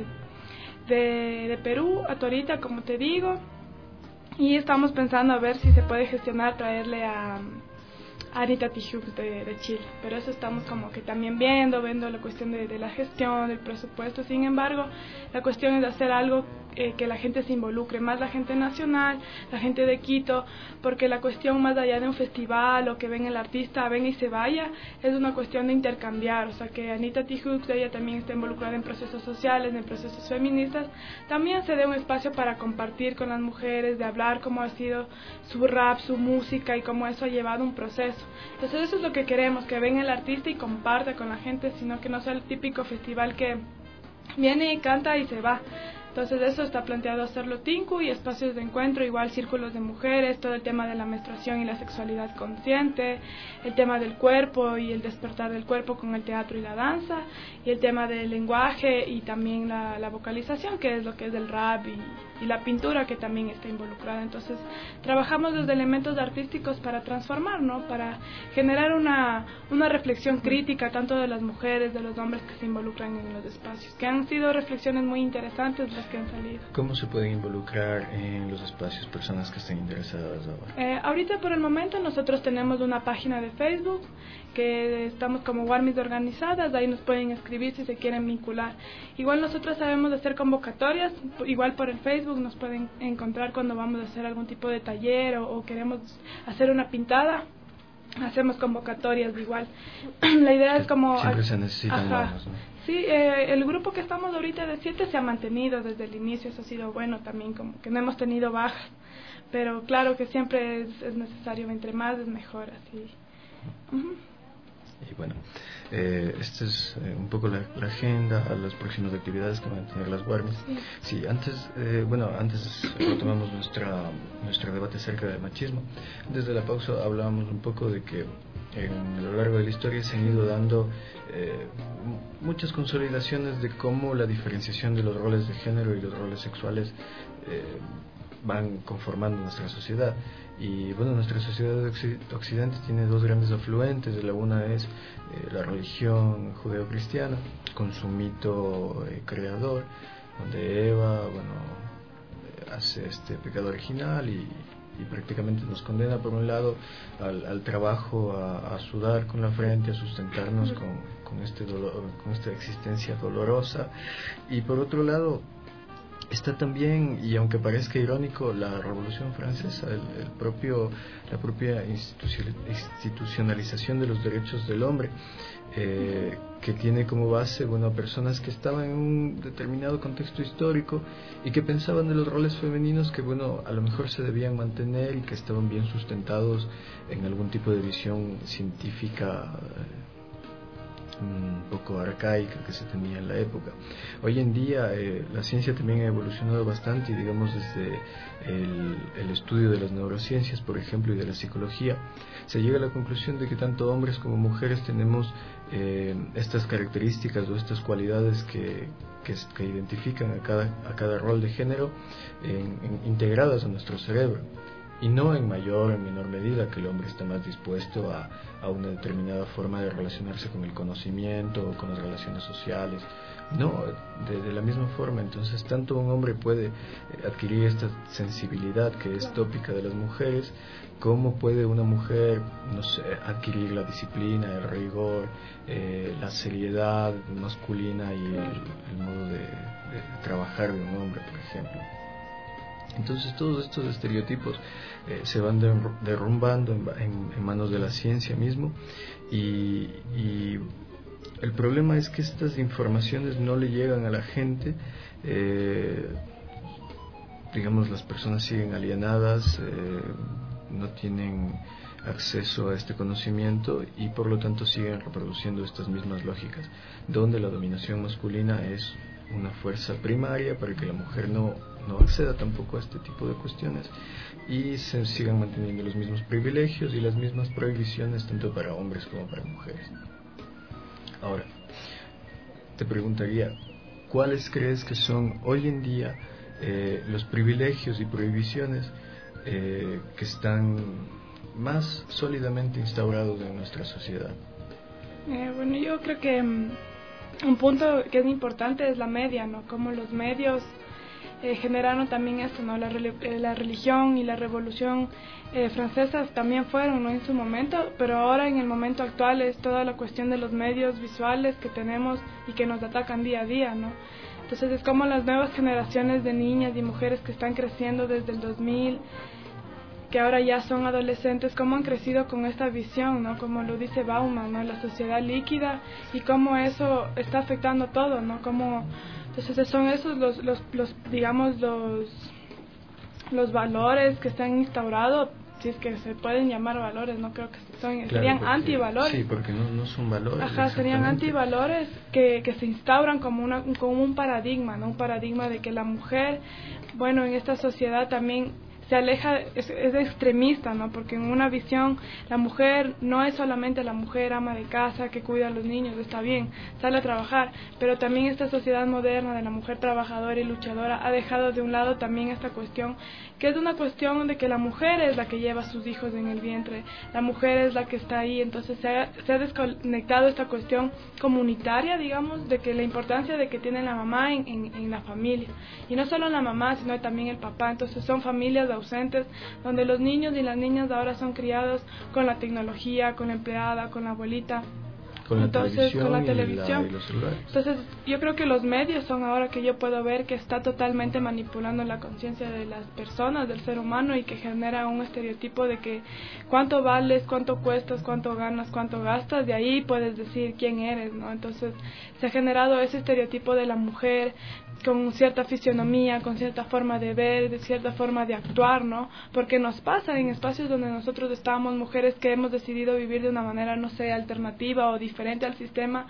de Perú a Torita, como te digo, y estamos pensando a ver si se puede gestionar traerle a Anita Tijoux de Chile, pero eso estamos como que también viendo la cuestión de la gestión, del presupuesto. Sin embargo, la cuestión es hacer algo que la gente se involucre, más la gente nacional, la gente de Quito, porque la cuestión más allá de un festival o que venga el artista, venga y se vaya, es una cuestión de intercambiar, o sea que Anita Tijoux, ella también está involucrada en procesos sociales, en procesos feministas, también se dé un espacio para compartir con las mujeres, de hablar cómo ha sido su rap, su música y cómo eso ha llevado un proceso. Entonces eso es lo que queremos, que venga el artista y comparta con la gente, sino que no sea el típico festival que viene y canta y se va. Entonces eso está planteado hacerlo Tinku y espacios de encuentro, igual círculos de mujeres, todo el tema de la menstruación y la sexualidad consciente, el tema del cuerpo y el despertar del cuerpo con el teatro y la danza, y el tema del lenguaje y también la vocalización, que es lo que es el rap y la pintura, que también está involucrada. Entonces trabajamos desde elementos artísticos para transformar, ¿no? Para generar una reflexión crítica tanto de las mujeres, de los hombres que se involucran en los espacios, que han sido reflexiones muy interesantes las que han salido. ¿Cómo se pueden involucrar en los espacios personas que estén interesadas ahora? Ahorita por el momento nosotros tenemos una página de Facebook que estamos como Warmis Organizadas, ahí nos pueden escribir si se quieren vincular. Igual nosotros sabemos hacer convocatorias, igual por el Facebook nos pueden encontrar cuando vamos a hacer algún tipo de taller o queremos hacer una pintada. Hacemos convocatorias igual. La idea es como... Siempre se necesitan manos, ¿no? Sí, el grupo que estamos ahorita de 7 se ha mantenido desde el inicio, eso ha sido bueno también, como que no hemos tenido bajas, pero claro que siempre es necesario, entre más es mejor, así. Y bueno, esta es un poco la agenda a las próximas actividades que van a tener las Warmis. Sí, antes retomamos nuestro debate acerca del machismo. Antes de la pausa hablábamos un poco de que a lo largo de la historia se han ido dando muchas consolidaciones de cómo la diferenciación de los roles de género y los roles sexuales van conformando nuestra sociedad. Y bueno, nuestra sociedad de Occidente tiene dos grandes afluentes. La una es la religión judeocristiana, con su mito creador, donde Eva, hace este pecado original y prácticamente nos condena por un lado al trabajo, a sudar con la frente, a sustentarnos con este dolor, con esta existencia dolorosa, y por otro lado está también, y aunque parezca irónico, la Revolución Francesa, la propia institucionalización de los derechos del hombre, que tiene como base personas que estaban en un determinado contexto histórico y que pensaban de los roles femeninos que a lo mejor se debían mantener y que estaban bien sustentados en algún tipo de visión científica un poco arcaica que se tenía en la época. Hoy en día la ciencia también ha evolucionado bastante, y digamos desde el estudio de las neurociencias, por ejemplo, y de la psicología, se llega a la conclusión de que tanto hombres como mujeres tenemos estas características o estas cualidades que identifican a cada rol de género integradas a nuestro cerebro. Y no en mayor o en menor medida, que el hombre está más dispuesto a una determinada forma de relacionarse con el conocimiento o con las relaciones sociales. No, de la misma forma. Entonces, tanto un hombre puede adquirir esta sensibilidad que es tópica de las mujeres, como puede una mujer, adquirir la disciplina, el rigor, la seriedad masculina y el modo de trabajar de un hombre, por ejemplo. Entonces todos estos estereotipos se van derrumbando en manos de la ciencia mismo, y el problema es que estas informaciones no le llegan a la gente. Digamos, las personas siguen alienadas, no tienen acceso a este conocimiento y por lo tanto siguen reproduciendo estas mismas lógicas, donde la dominación masculina es una fuerza primaria para que la mujer no acceda tampoco a este tipo de cuestiones, y se sigan manteniendo los mismos privilegios y las mismas prohibiciones tanto para hombres como para mujeres. Ahora, te preguntaría, ¿cuáles crees que son hoy en día los privilegios y prohibiciones que están más sólidamente instaurados en nuestra sociedad? Yo creo que un punto que es importante es la media, ¿no? Como los medios generaron también esto, ¿no? La religión y la revolución francesa también fueron, ¿no? En su momento, pero ahora en el momento actual es toda la cuestión de los medios visuales que tenemos y que nos atacan día a día, ¿no? Entonces es como las nuevas generaciones de niñas y mujeres que están creciendo desde el 2000, que ahora ya son adolescentes, cómo han crecido con esta visión, ¿no? Como lo dice Bauman, ¿no? La sociedad líquida y cómo eso está afectando todo, ¿no? Como, entonces son esos los valores que se han instaurado, si es que se pueden llamar valores, no creo que serían antivalores. Sí, porque no son valores. Ajá, serían antivalores que se instauran como un paradigma, ¿no? Un paradigma de que la mujer, bueno, en esta sociedad también se aleja, es extremista, ¿no? Porque en una visión la mujer no es solamente la mujer ama de casa que cuida a los niños, está bien, sale a trabajar, pero también esta sociedad moderna de la mujer trabajadora y luchadora ha dejado de un lado también esta cuestión, que es una cuestión de que la mujer es la que lleva a sus hijos en el vientre, la mujer es la que está ahí, entonces se ha desconectado esta cuestión comunitaria, digamos, de que la importancia de que tiene la mamá en la familia, y no solo la mamá, sino también el papá, entonces son familias ausentes, donde los niños y las niñas ahora son criados con la tecnología, con la empleada, con la abuelita, con la televisión. Y los celulares. Entonces yo creo que los medios son ahora que yo puedo ver que está totalmente manipulando la conciencia de las personas, del ser humano, y que genera un estereotipo de que cuánto vales, cuánto cuestas, cuánto ganas, cuánto gastas, de ahí puedes decir quién eres, ¿no? Entonces se ha generado ese estereotipo de la mujer con cierta fisionomía, con cierta forma de ver, de cierta forma de actuar, ¿no? Porque nos pasa en espacios donde nosotros estamos, mujeres que hemos decidido vivir de una manera, no sé, alternativa o diferente al sistema,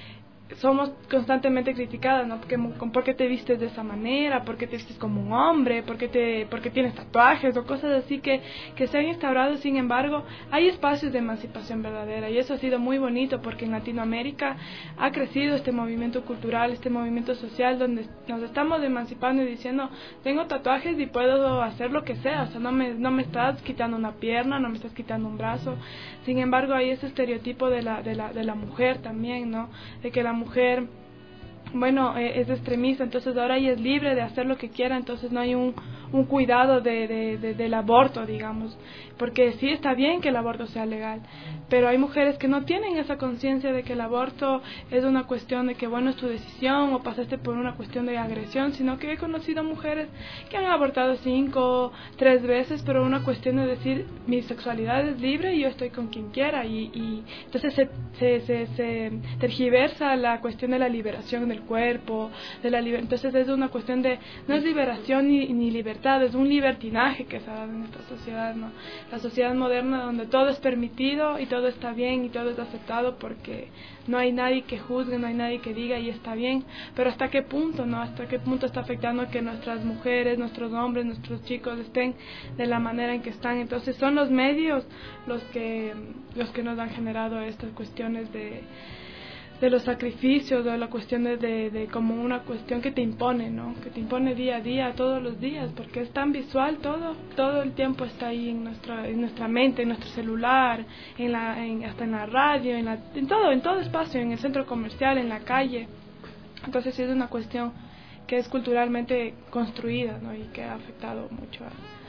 somos constantemente criticadas, ¿no? ¿Por qué te vistes de esa manera? ¿Por qué te vistes como un hombre? ¿Por qué tienes tatuajes? O cosas así que se han instaurado. Sin embargo, hay espacios de emancipación verdadera, y eso ha sido muy bonito, porque en Latinoamérica ha crecido este movimiento cultural, este movimiento social, donde nos estamos emancipando y diciendo, tengo tatuajes y puedo hacer lo que sea, o sea, no me estás quitando una pierna, no me estás quitando un brazo. Sin embargo, hay ese estereotipo de la mujer también, ¿no? De que la mujer, bueno, es extremista, entonces ahora ella es libre de hacer lo que quiera, entonces no hay un cuidado del aborto, digamos, porque sí está bien que el aborto sea legal, pero hay mujeres que no tienen esa conciencia de que el aborto es una cuestión de que, bueno, es tu decisión o pasaste por una cuestión de agresión, sino que he conocido mujeres que han abortado 5, 3 veces, pero una cuestión de decir, mi sexualidad es libre y yo estoy con quien quiera, y entonces se tergiversa la cuestión de la liberación del cuerpo, entonces es una cuestión de, no es liberación ni libertad, es un libertinaje que se ha dado en esta sociedad, ¿no? La sociedad moderna donde todo es permitido y todo está bien y todo es aceptado porque no hay nadie que juzgue, no hay nadie que diga y está bien, pero ¿hasta qué punto, no? ¿Hasta qué punto está afectando que nuestras mujeres, nuestros hombres, nuestros chicos estén de la manera en que están? Entonces son los medios los que nos han generado estas cuestiones de los sacrificios, de la cuestión de como una cuestión que te impone, ¿no? Que te impone día a día, todos los días, porque es tan visual todo el tiempo está ahí en nuestra mente, en nuestro celular, hasta en la radio, en todo espacio, en el centro comercial, en la calle. Entonces es una cuestión que es culturalmente construida, ¿no? Y que ha afectado mucho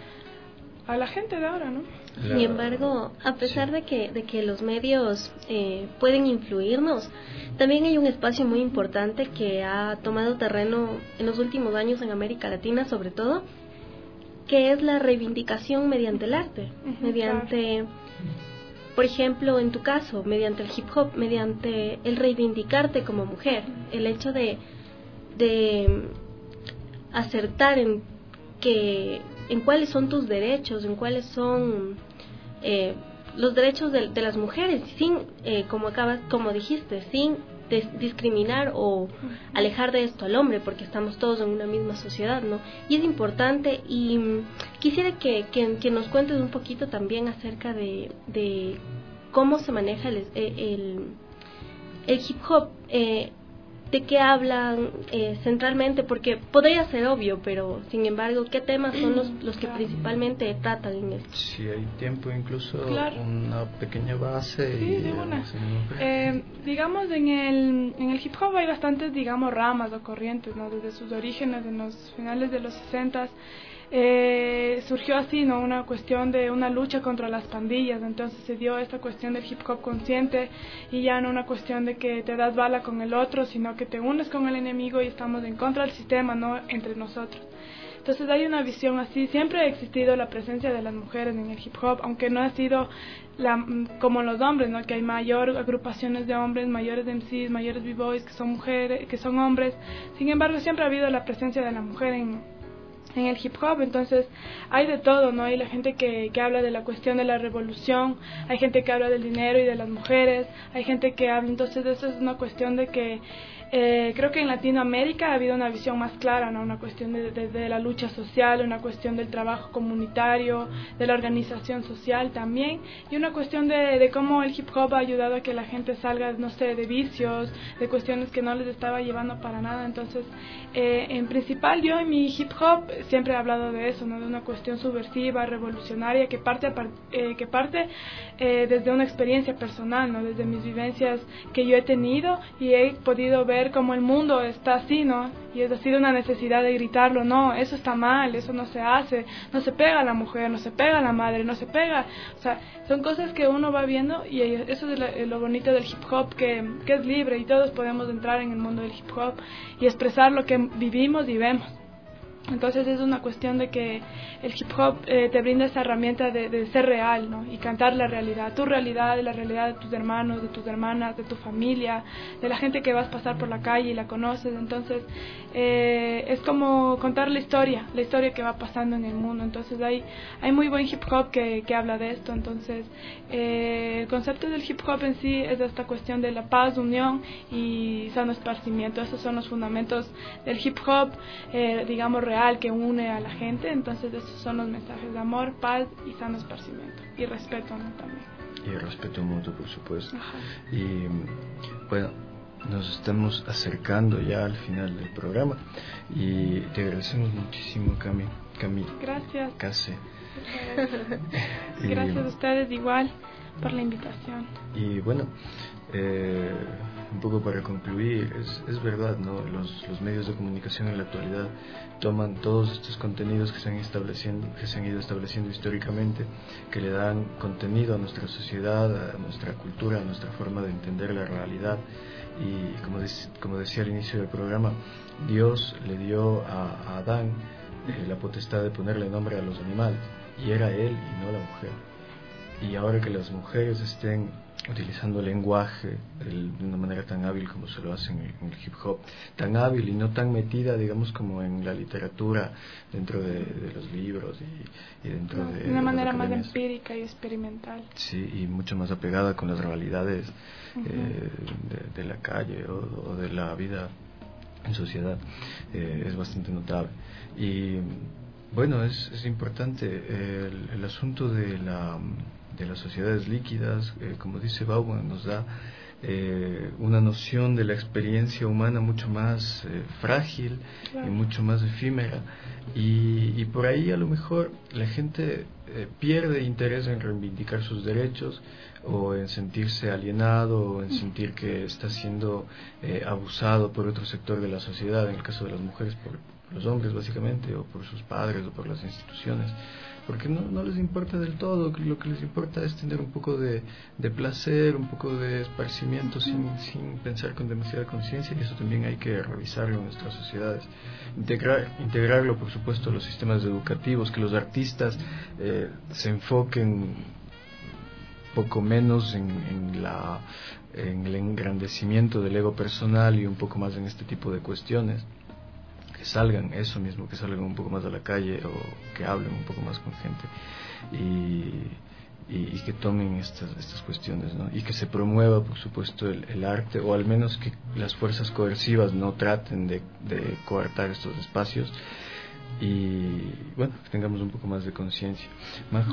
a la gente de ahora, ¿no? Sin embargo, a pesar de que los medios pueden influirnos, también hay un espacio muy importante que ha tomado terreno en los últimos años en América Latina, sobre todo, que es la reivindicación mediante el arte, mediante, por ejemplo, en tu caso, mediante el hip hop, mediante el reivindicarte como mujer, el hecho de acertar en cuáles son tus derechos, en cuáles son los derechos de las mujeres, sin, como dijiste, sin discriminar o alejar de esto al hombre, porque estamos todos en una misma sociedad, ¿no? Y es importante, y quisiera que nos cuentes un poquito también acerca de cómo se maneja el hip hop. de qué hablan centralmente, porque podría ser obvio, pero sin embargo, ¿qué temas son los que principalmente tratan en esto? Si hay tiempo, incluso una pequeña base. Sí, digamos, en el hip hop hay bastantes, digamos, ramas o corrientes, ¿no? Desde sus orígenes, en los finales de los 60s, surgió así, ¿no? Una cuestión de una lucha contra las pandillas. Entonces se dio esta cuestión del hip hop consciente, y ya no una cuestión de que te das bala con el otro, sino que te unes con el enemigo y estamos en contra del sistema, no entre nosotros. Entonces hay una visión así. Siempre ha existido la presencia de las mujeres en el hip hop, aunque no ha sido como los hombres, ¿no? Que hay mayor agrupaciones de hombres, mayores MCs, mayores b-boys que son mujeres, que son hombres. Sin embargo, siempre ha habido la presencia de la mujer en el hip hop. Entonces hay de todo, ¿no? Hay la gente que habla de la cuestión de la revolución, hay gente que habla del dinero y de las mujeres, hay gente que habla, entonces eso es una cuestión de que creo que en Latinoamérica ha habido una visión más clara, ¿no? Una cuestión de la lucha social, una cuestión del trabajo comunitario, de la organización social también, y una cuestión de cómo el hip hop ha ayudado a que la gente salga, no sé, de vicios, de cuestiones que no les estaba llevando para nada. Entonces, en principal, yo en mi hip hop siempre he hablado de eso, ¿no? De una cuestión subversiva, revolucionaria, que parte desde una experiencia personal, ¿no? Desde mis vivencias que yo he tenido, y he podido ver cómo el mundo está así, ¿no? Y ha sido una necesidad de gritarlo: no, eso está mal, eso no se hace, no se pega a la mujer, no se pega a la madre, no se pega. O sea, son cosas que uno va viendo, y eso es lo bonito del hip hop, que es libre, y todos podemos entrar en el mundo del hip hop y expresar lo que vivimos y vemos. Entonces es una cuestión de que el hip hop te brinda esa herramienta de ser real, ¿no? Y cantar la realidad, tu realidad, la realidad de tus hermanos, de tus hermanas, de tu familia, de la gente que vas a pasar por la calle y la conoces. Entonces es como contar la historia que va pasando en el mundo. Entonces hay muy buen hip hop que habla de esto. Entonces el concepto del hip hop en sí es esta cuestión de la paz, unión y sano esparcimiento. Esos son los fundamentos del hip hop, digamos, real, que une a la gente. Entonces esos son los mensajes de amor, paz y sano esparcimiento, y respeto, ¿no? También. Y respeto mutuo, por supuesto. Ajá. Y bueno, nos estamos acercando ya al final del programa, y te agradecemos muchísimo, Cami. Gracias. Casi. Gracias a ustedes igual por la invitación. Y bueno, un poco para concluir, es verdad, ¿no? Los medios de comunicación en la actualidad toman todos estos contenidos que se han ido estableciendo históricamente, que le dan contenido a nuestra sociedad, a nuestra cultura, a nuestra forma de entender la realidad. Y como decía al inicio del programa, Dios le dio a Adán la potestad de ponerle nombre a los animales, y era él y no la mujer. Y ahora que las mujeres estén utilizando el lenguaje de una manera tan hábil como se lo hace en el hip hop, tan hábil y no tan metida, digamos, como en la literatura, dentro de los libros y dentro de una manera más empírica y experimental. Sí, y mucho más apegada con las realidades de la calle o de la vida en sociedad, es bastante notable. Y bueno, es importante el asunto de las sociedades líquidas, como dice Bauman, nos da una noción de la experiencia humana mucho más frágil, claro, y mucho más efímera, y por ahí a lo mejor la gente pierde interés en reivindicar sus derechos, o en sentirse alienado, o en sentir que está siendo abusado por otro sector de la sociedad, en el caso de las mujeres por los hombres básicamente, o por sus padres, o por las instituciones, porque no les importa del todo. Lo que les importa es tener un poco de placer, un poco de esparcimiento, sin pensar con demasiada conciencia, y eso también hay que revisarlo en nuestras sociedades, integrarlo, por supuesto, a los sistemas educativos, que los artistas se enfoquen poco menos en el engrandecimiento del ego personal, y un poco más en este tipo de cuestiones, que salgan un poco más a la calle, o que hablen un poco más con gente, y que tomen estas cuestiones, ¿no? Y que se promueva, por supuesto, el arte, o al menos que las fuerzas coercivas no traten de coartar estos espacios, y bueno, que tengamos un poco más de conciencia. Majo.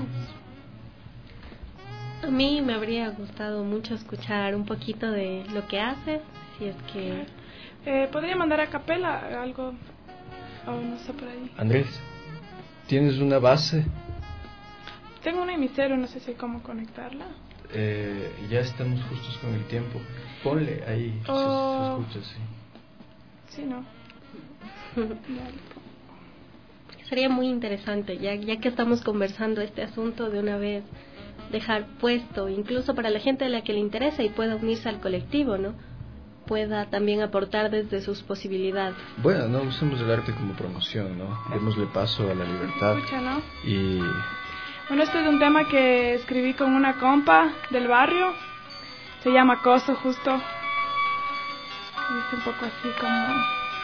A mí me habría gustado mucho escuchar un poquito de lo que haces, si es que Podría mandar a capela algo, o no sé, por ahí. Andrés, ¿tienes una base? Tengo una emisero, no sé si cómo conectarla. Ya estamos justos con el tiempo. Ponle ahí, si se escucha, sí. Sí, ¿no? Sería muy interesante, ya que estamos conversando este asunto, de una vez dejar puesto, incluso para la gente a la que le interesa y pueda unirse al colectivo, ¿no? Pueda también aportar desde sus posibilidades. Bueno, no usemos el arte como promoción, ¿no? Démosle paso a la libertad. Escucha, ¿no? Y bueno, este es un tema que escribí con una compa del barrio. Se llama Acoso, justo. Dice un poco así como...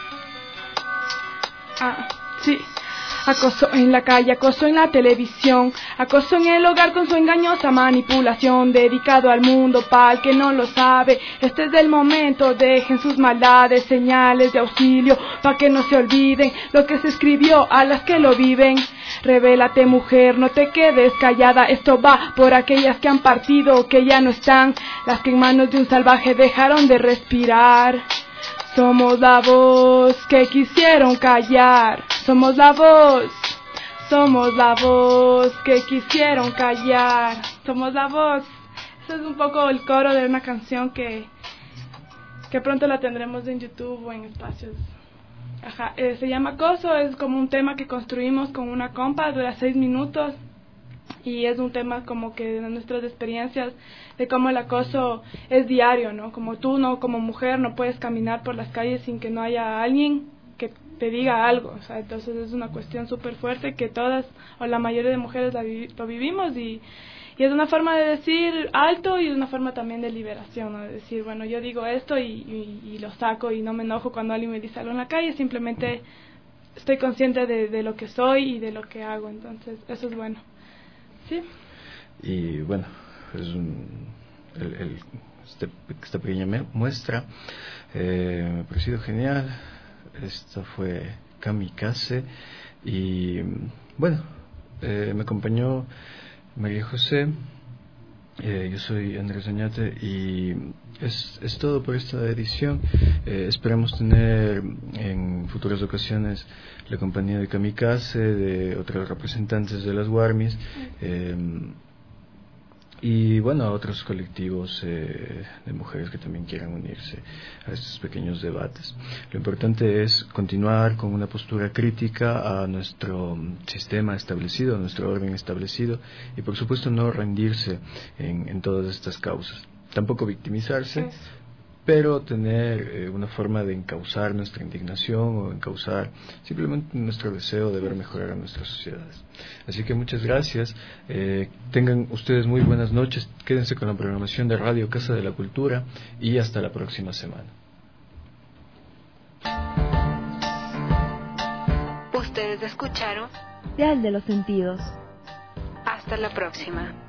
sí. Acoso en la calle, acoso en la televisión, acoso en el hogar con su engañosa manipulación, dedicado al mundo pa'l que no lo sabe. Este es el momento, dejen sus maldades, señales de auxilio, pa' que no se olviden lo que se escribió a las que lo viven. Revélate, mujer, no te quedes callada, esto va por aquellas que han partido, que ya no están, las que en manos de un salvaje dejaron de respirar. Somos la voz que quisieron callar, somos la voz que quisieron callar, somos la voz. Eso es un poco el coro de una canción que pronto la tendremos en YouTube o en espacios. Se llama Acoso, es como un tema que construimos con una compa, dura 6 minutos. Y es un tema como que de nuestras experiencias, de cómo el acoso es diario, ¿no? Como tú, no, como mujer, no puedes caminar por las calles sin que no haya alguien que te diga algo. O sea, entonces es una cuestión súper fuerte que todas, o la mayoría de mujeres lo vivimos, y es una forma de decir alto y una forma también de liberación, ¿no? De decir, bueno, yo digo esto y lo saco y no me enojo cuando alguien me dice algo en la calle, simplemente estoy consciente de lo que soy y de lo que hago. Entonces, eso es bueno. Sí. Y bueno, es esta pequeña muestra me ha parecido genial. Esta fue Kamikaze. Y bueno, me acompañó María José. Yo soy Andrés Oñate y es todo por esta edición. Esperamos tener en futuras ocasiones la compañía de Kamikaze, de otros representantes de las Warmis, y bueno, a otros colectivos de mujeres que también quieran unirse a estos pequeños debates. Lo importante es continuar con una postura crítica a nuestro sistema establecido, a nuestro orden establecido, y por supuesto no rendirse en todas estas causas. Tampoco victimizarse, pero tener una forma de encauzar nuestra indignación o encauzar simplemente nuestro deseo de ver mejorar a nuestras sociedades. Así que muchas gracias. Tengan ustedes muy buenas noches. Quédense con la programación de Radio Casa de la Cultura y hasta la próxima semana. Ustedes escucharon Dial de los Sentidos. Hasta la próxima.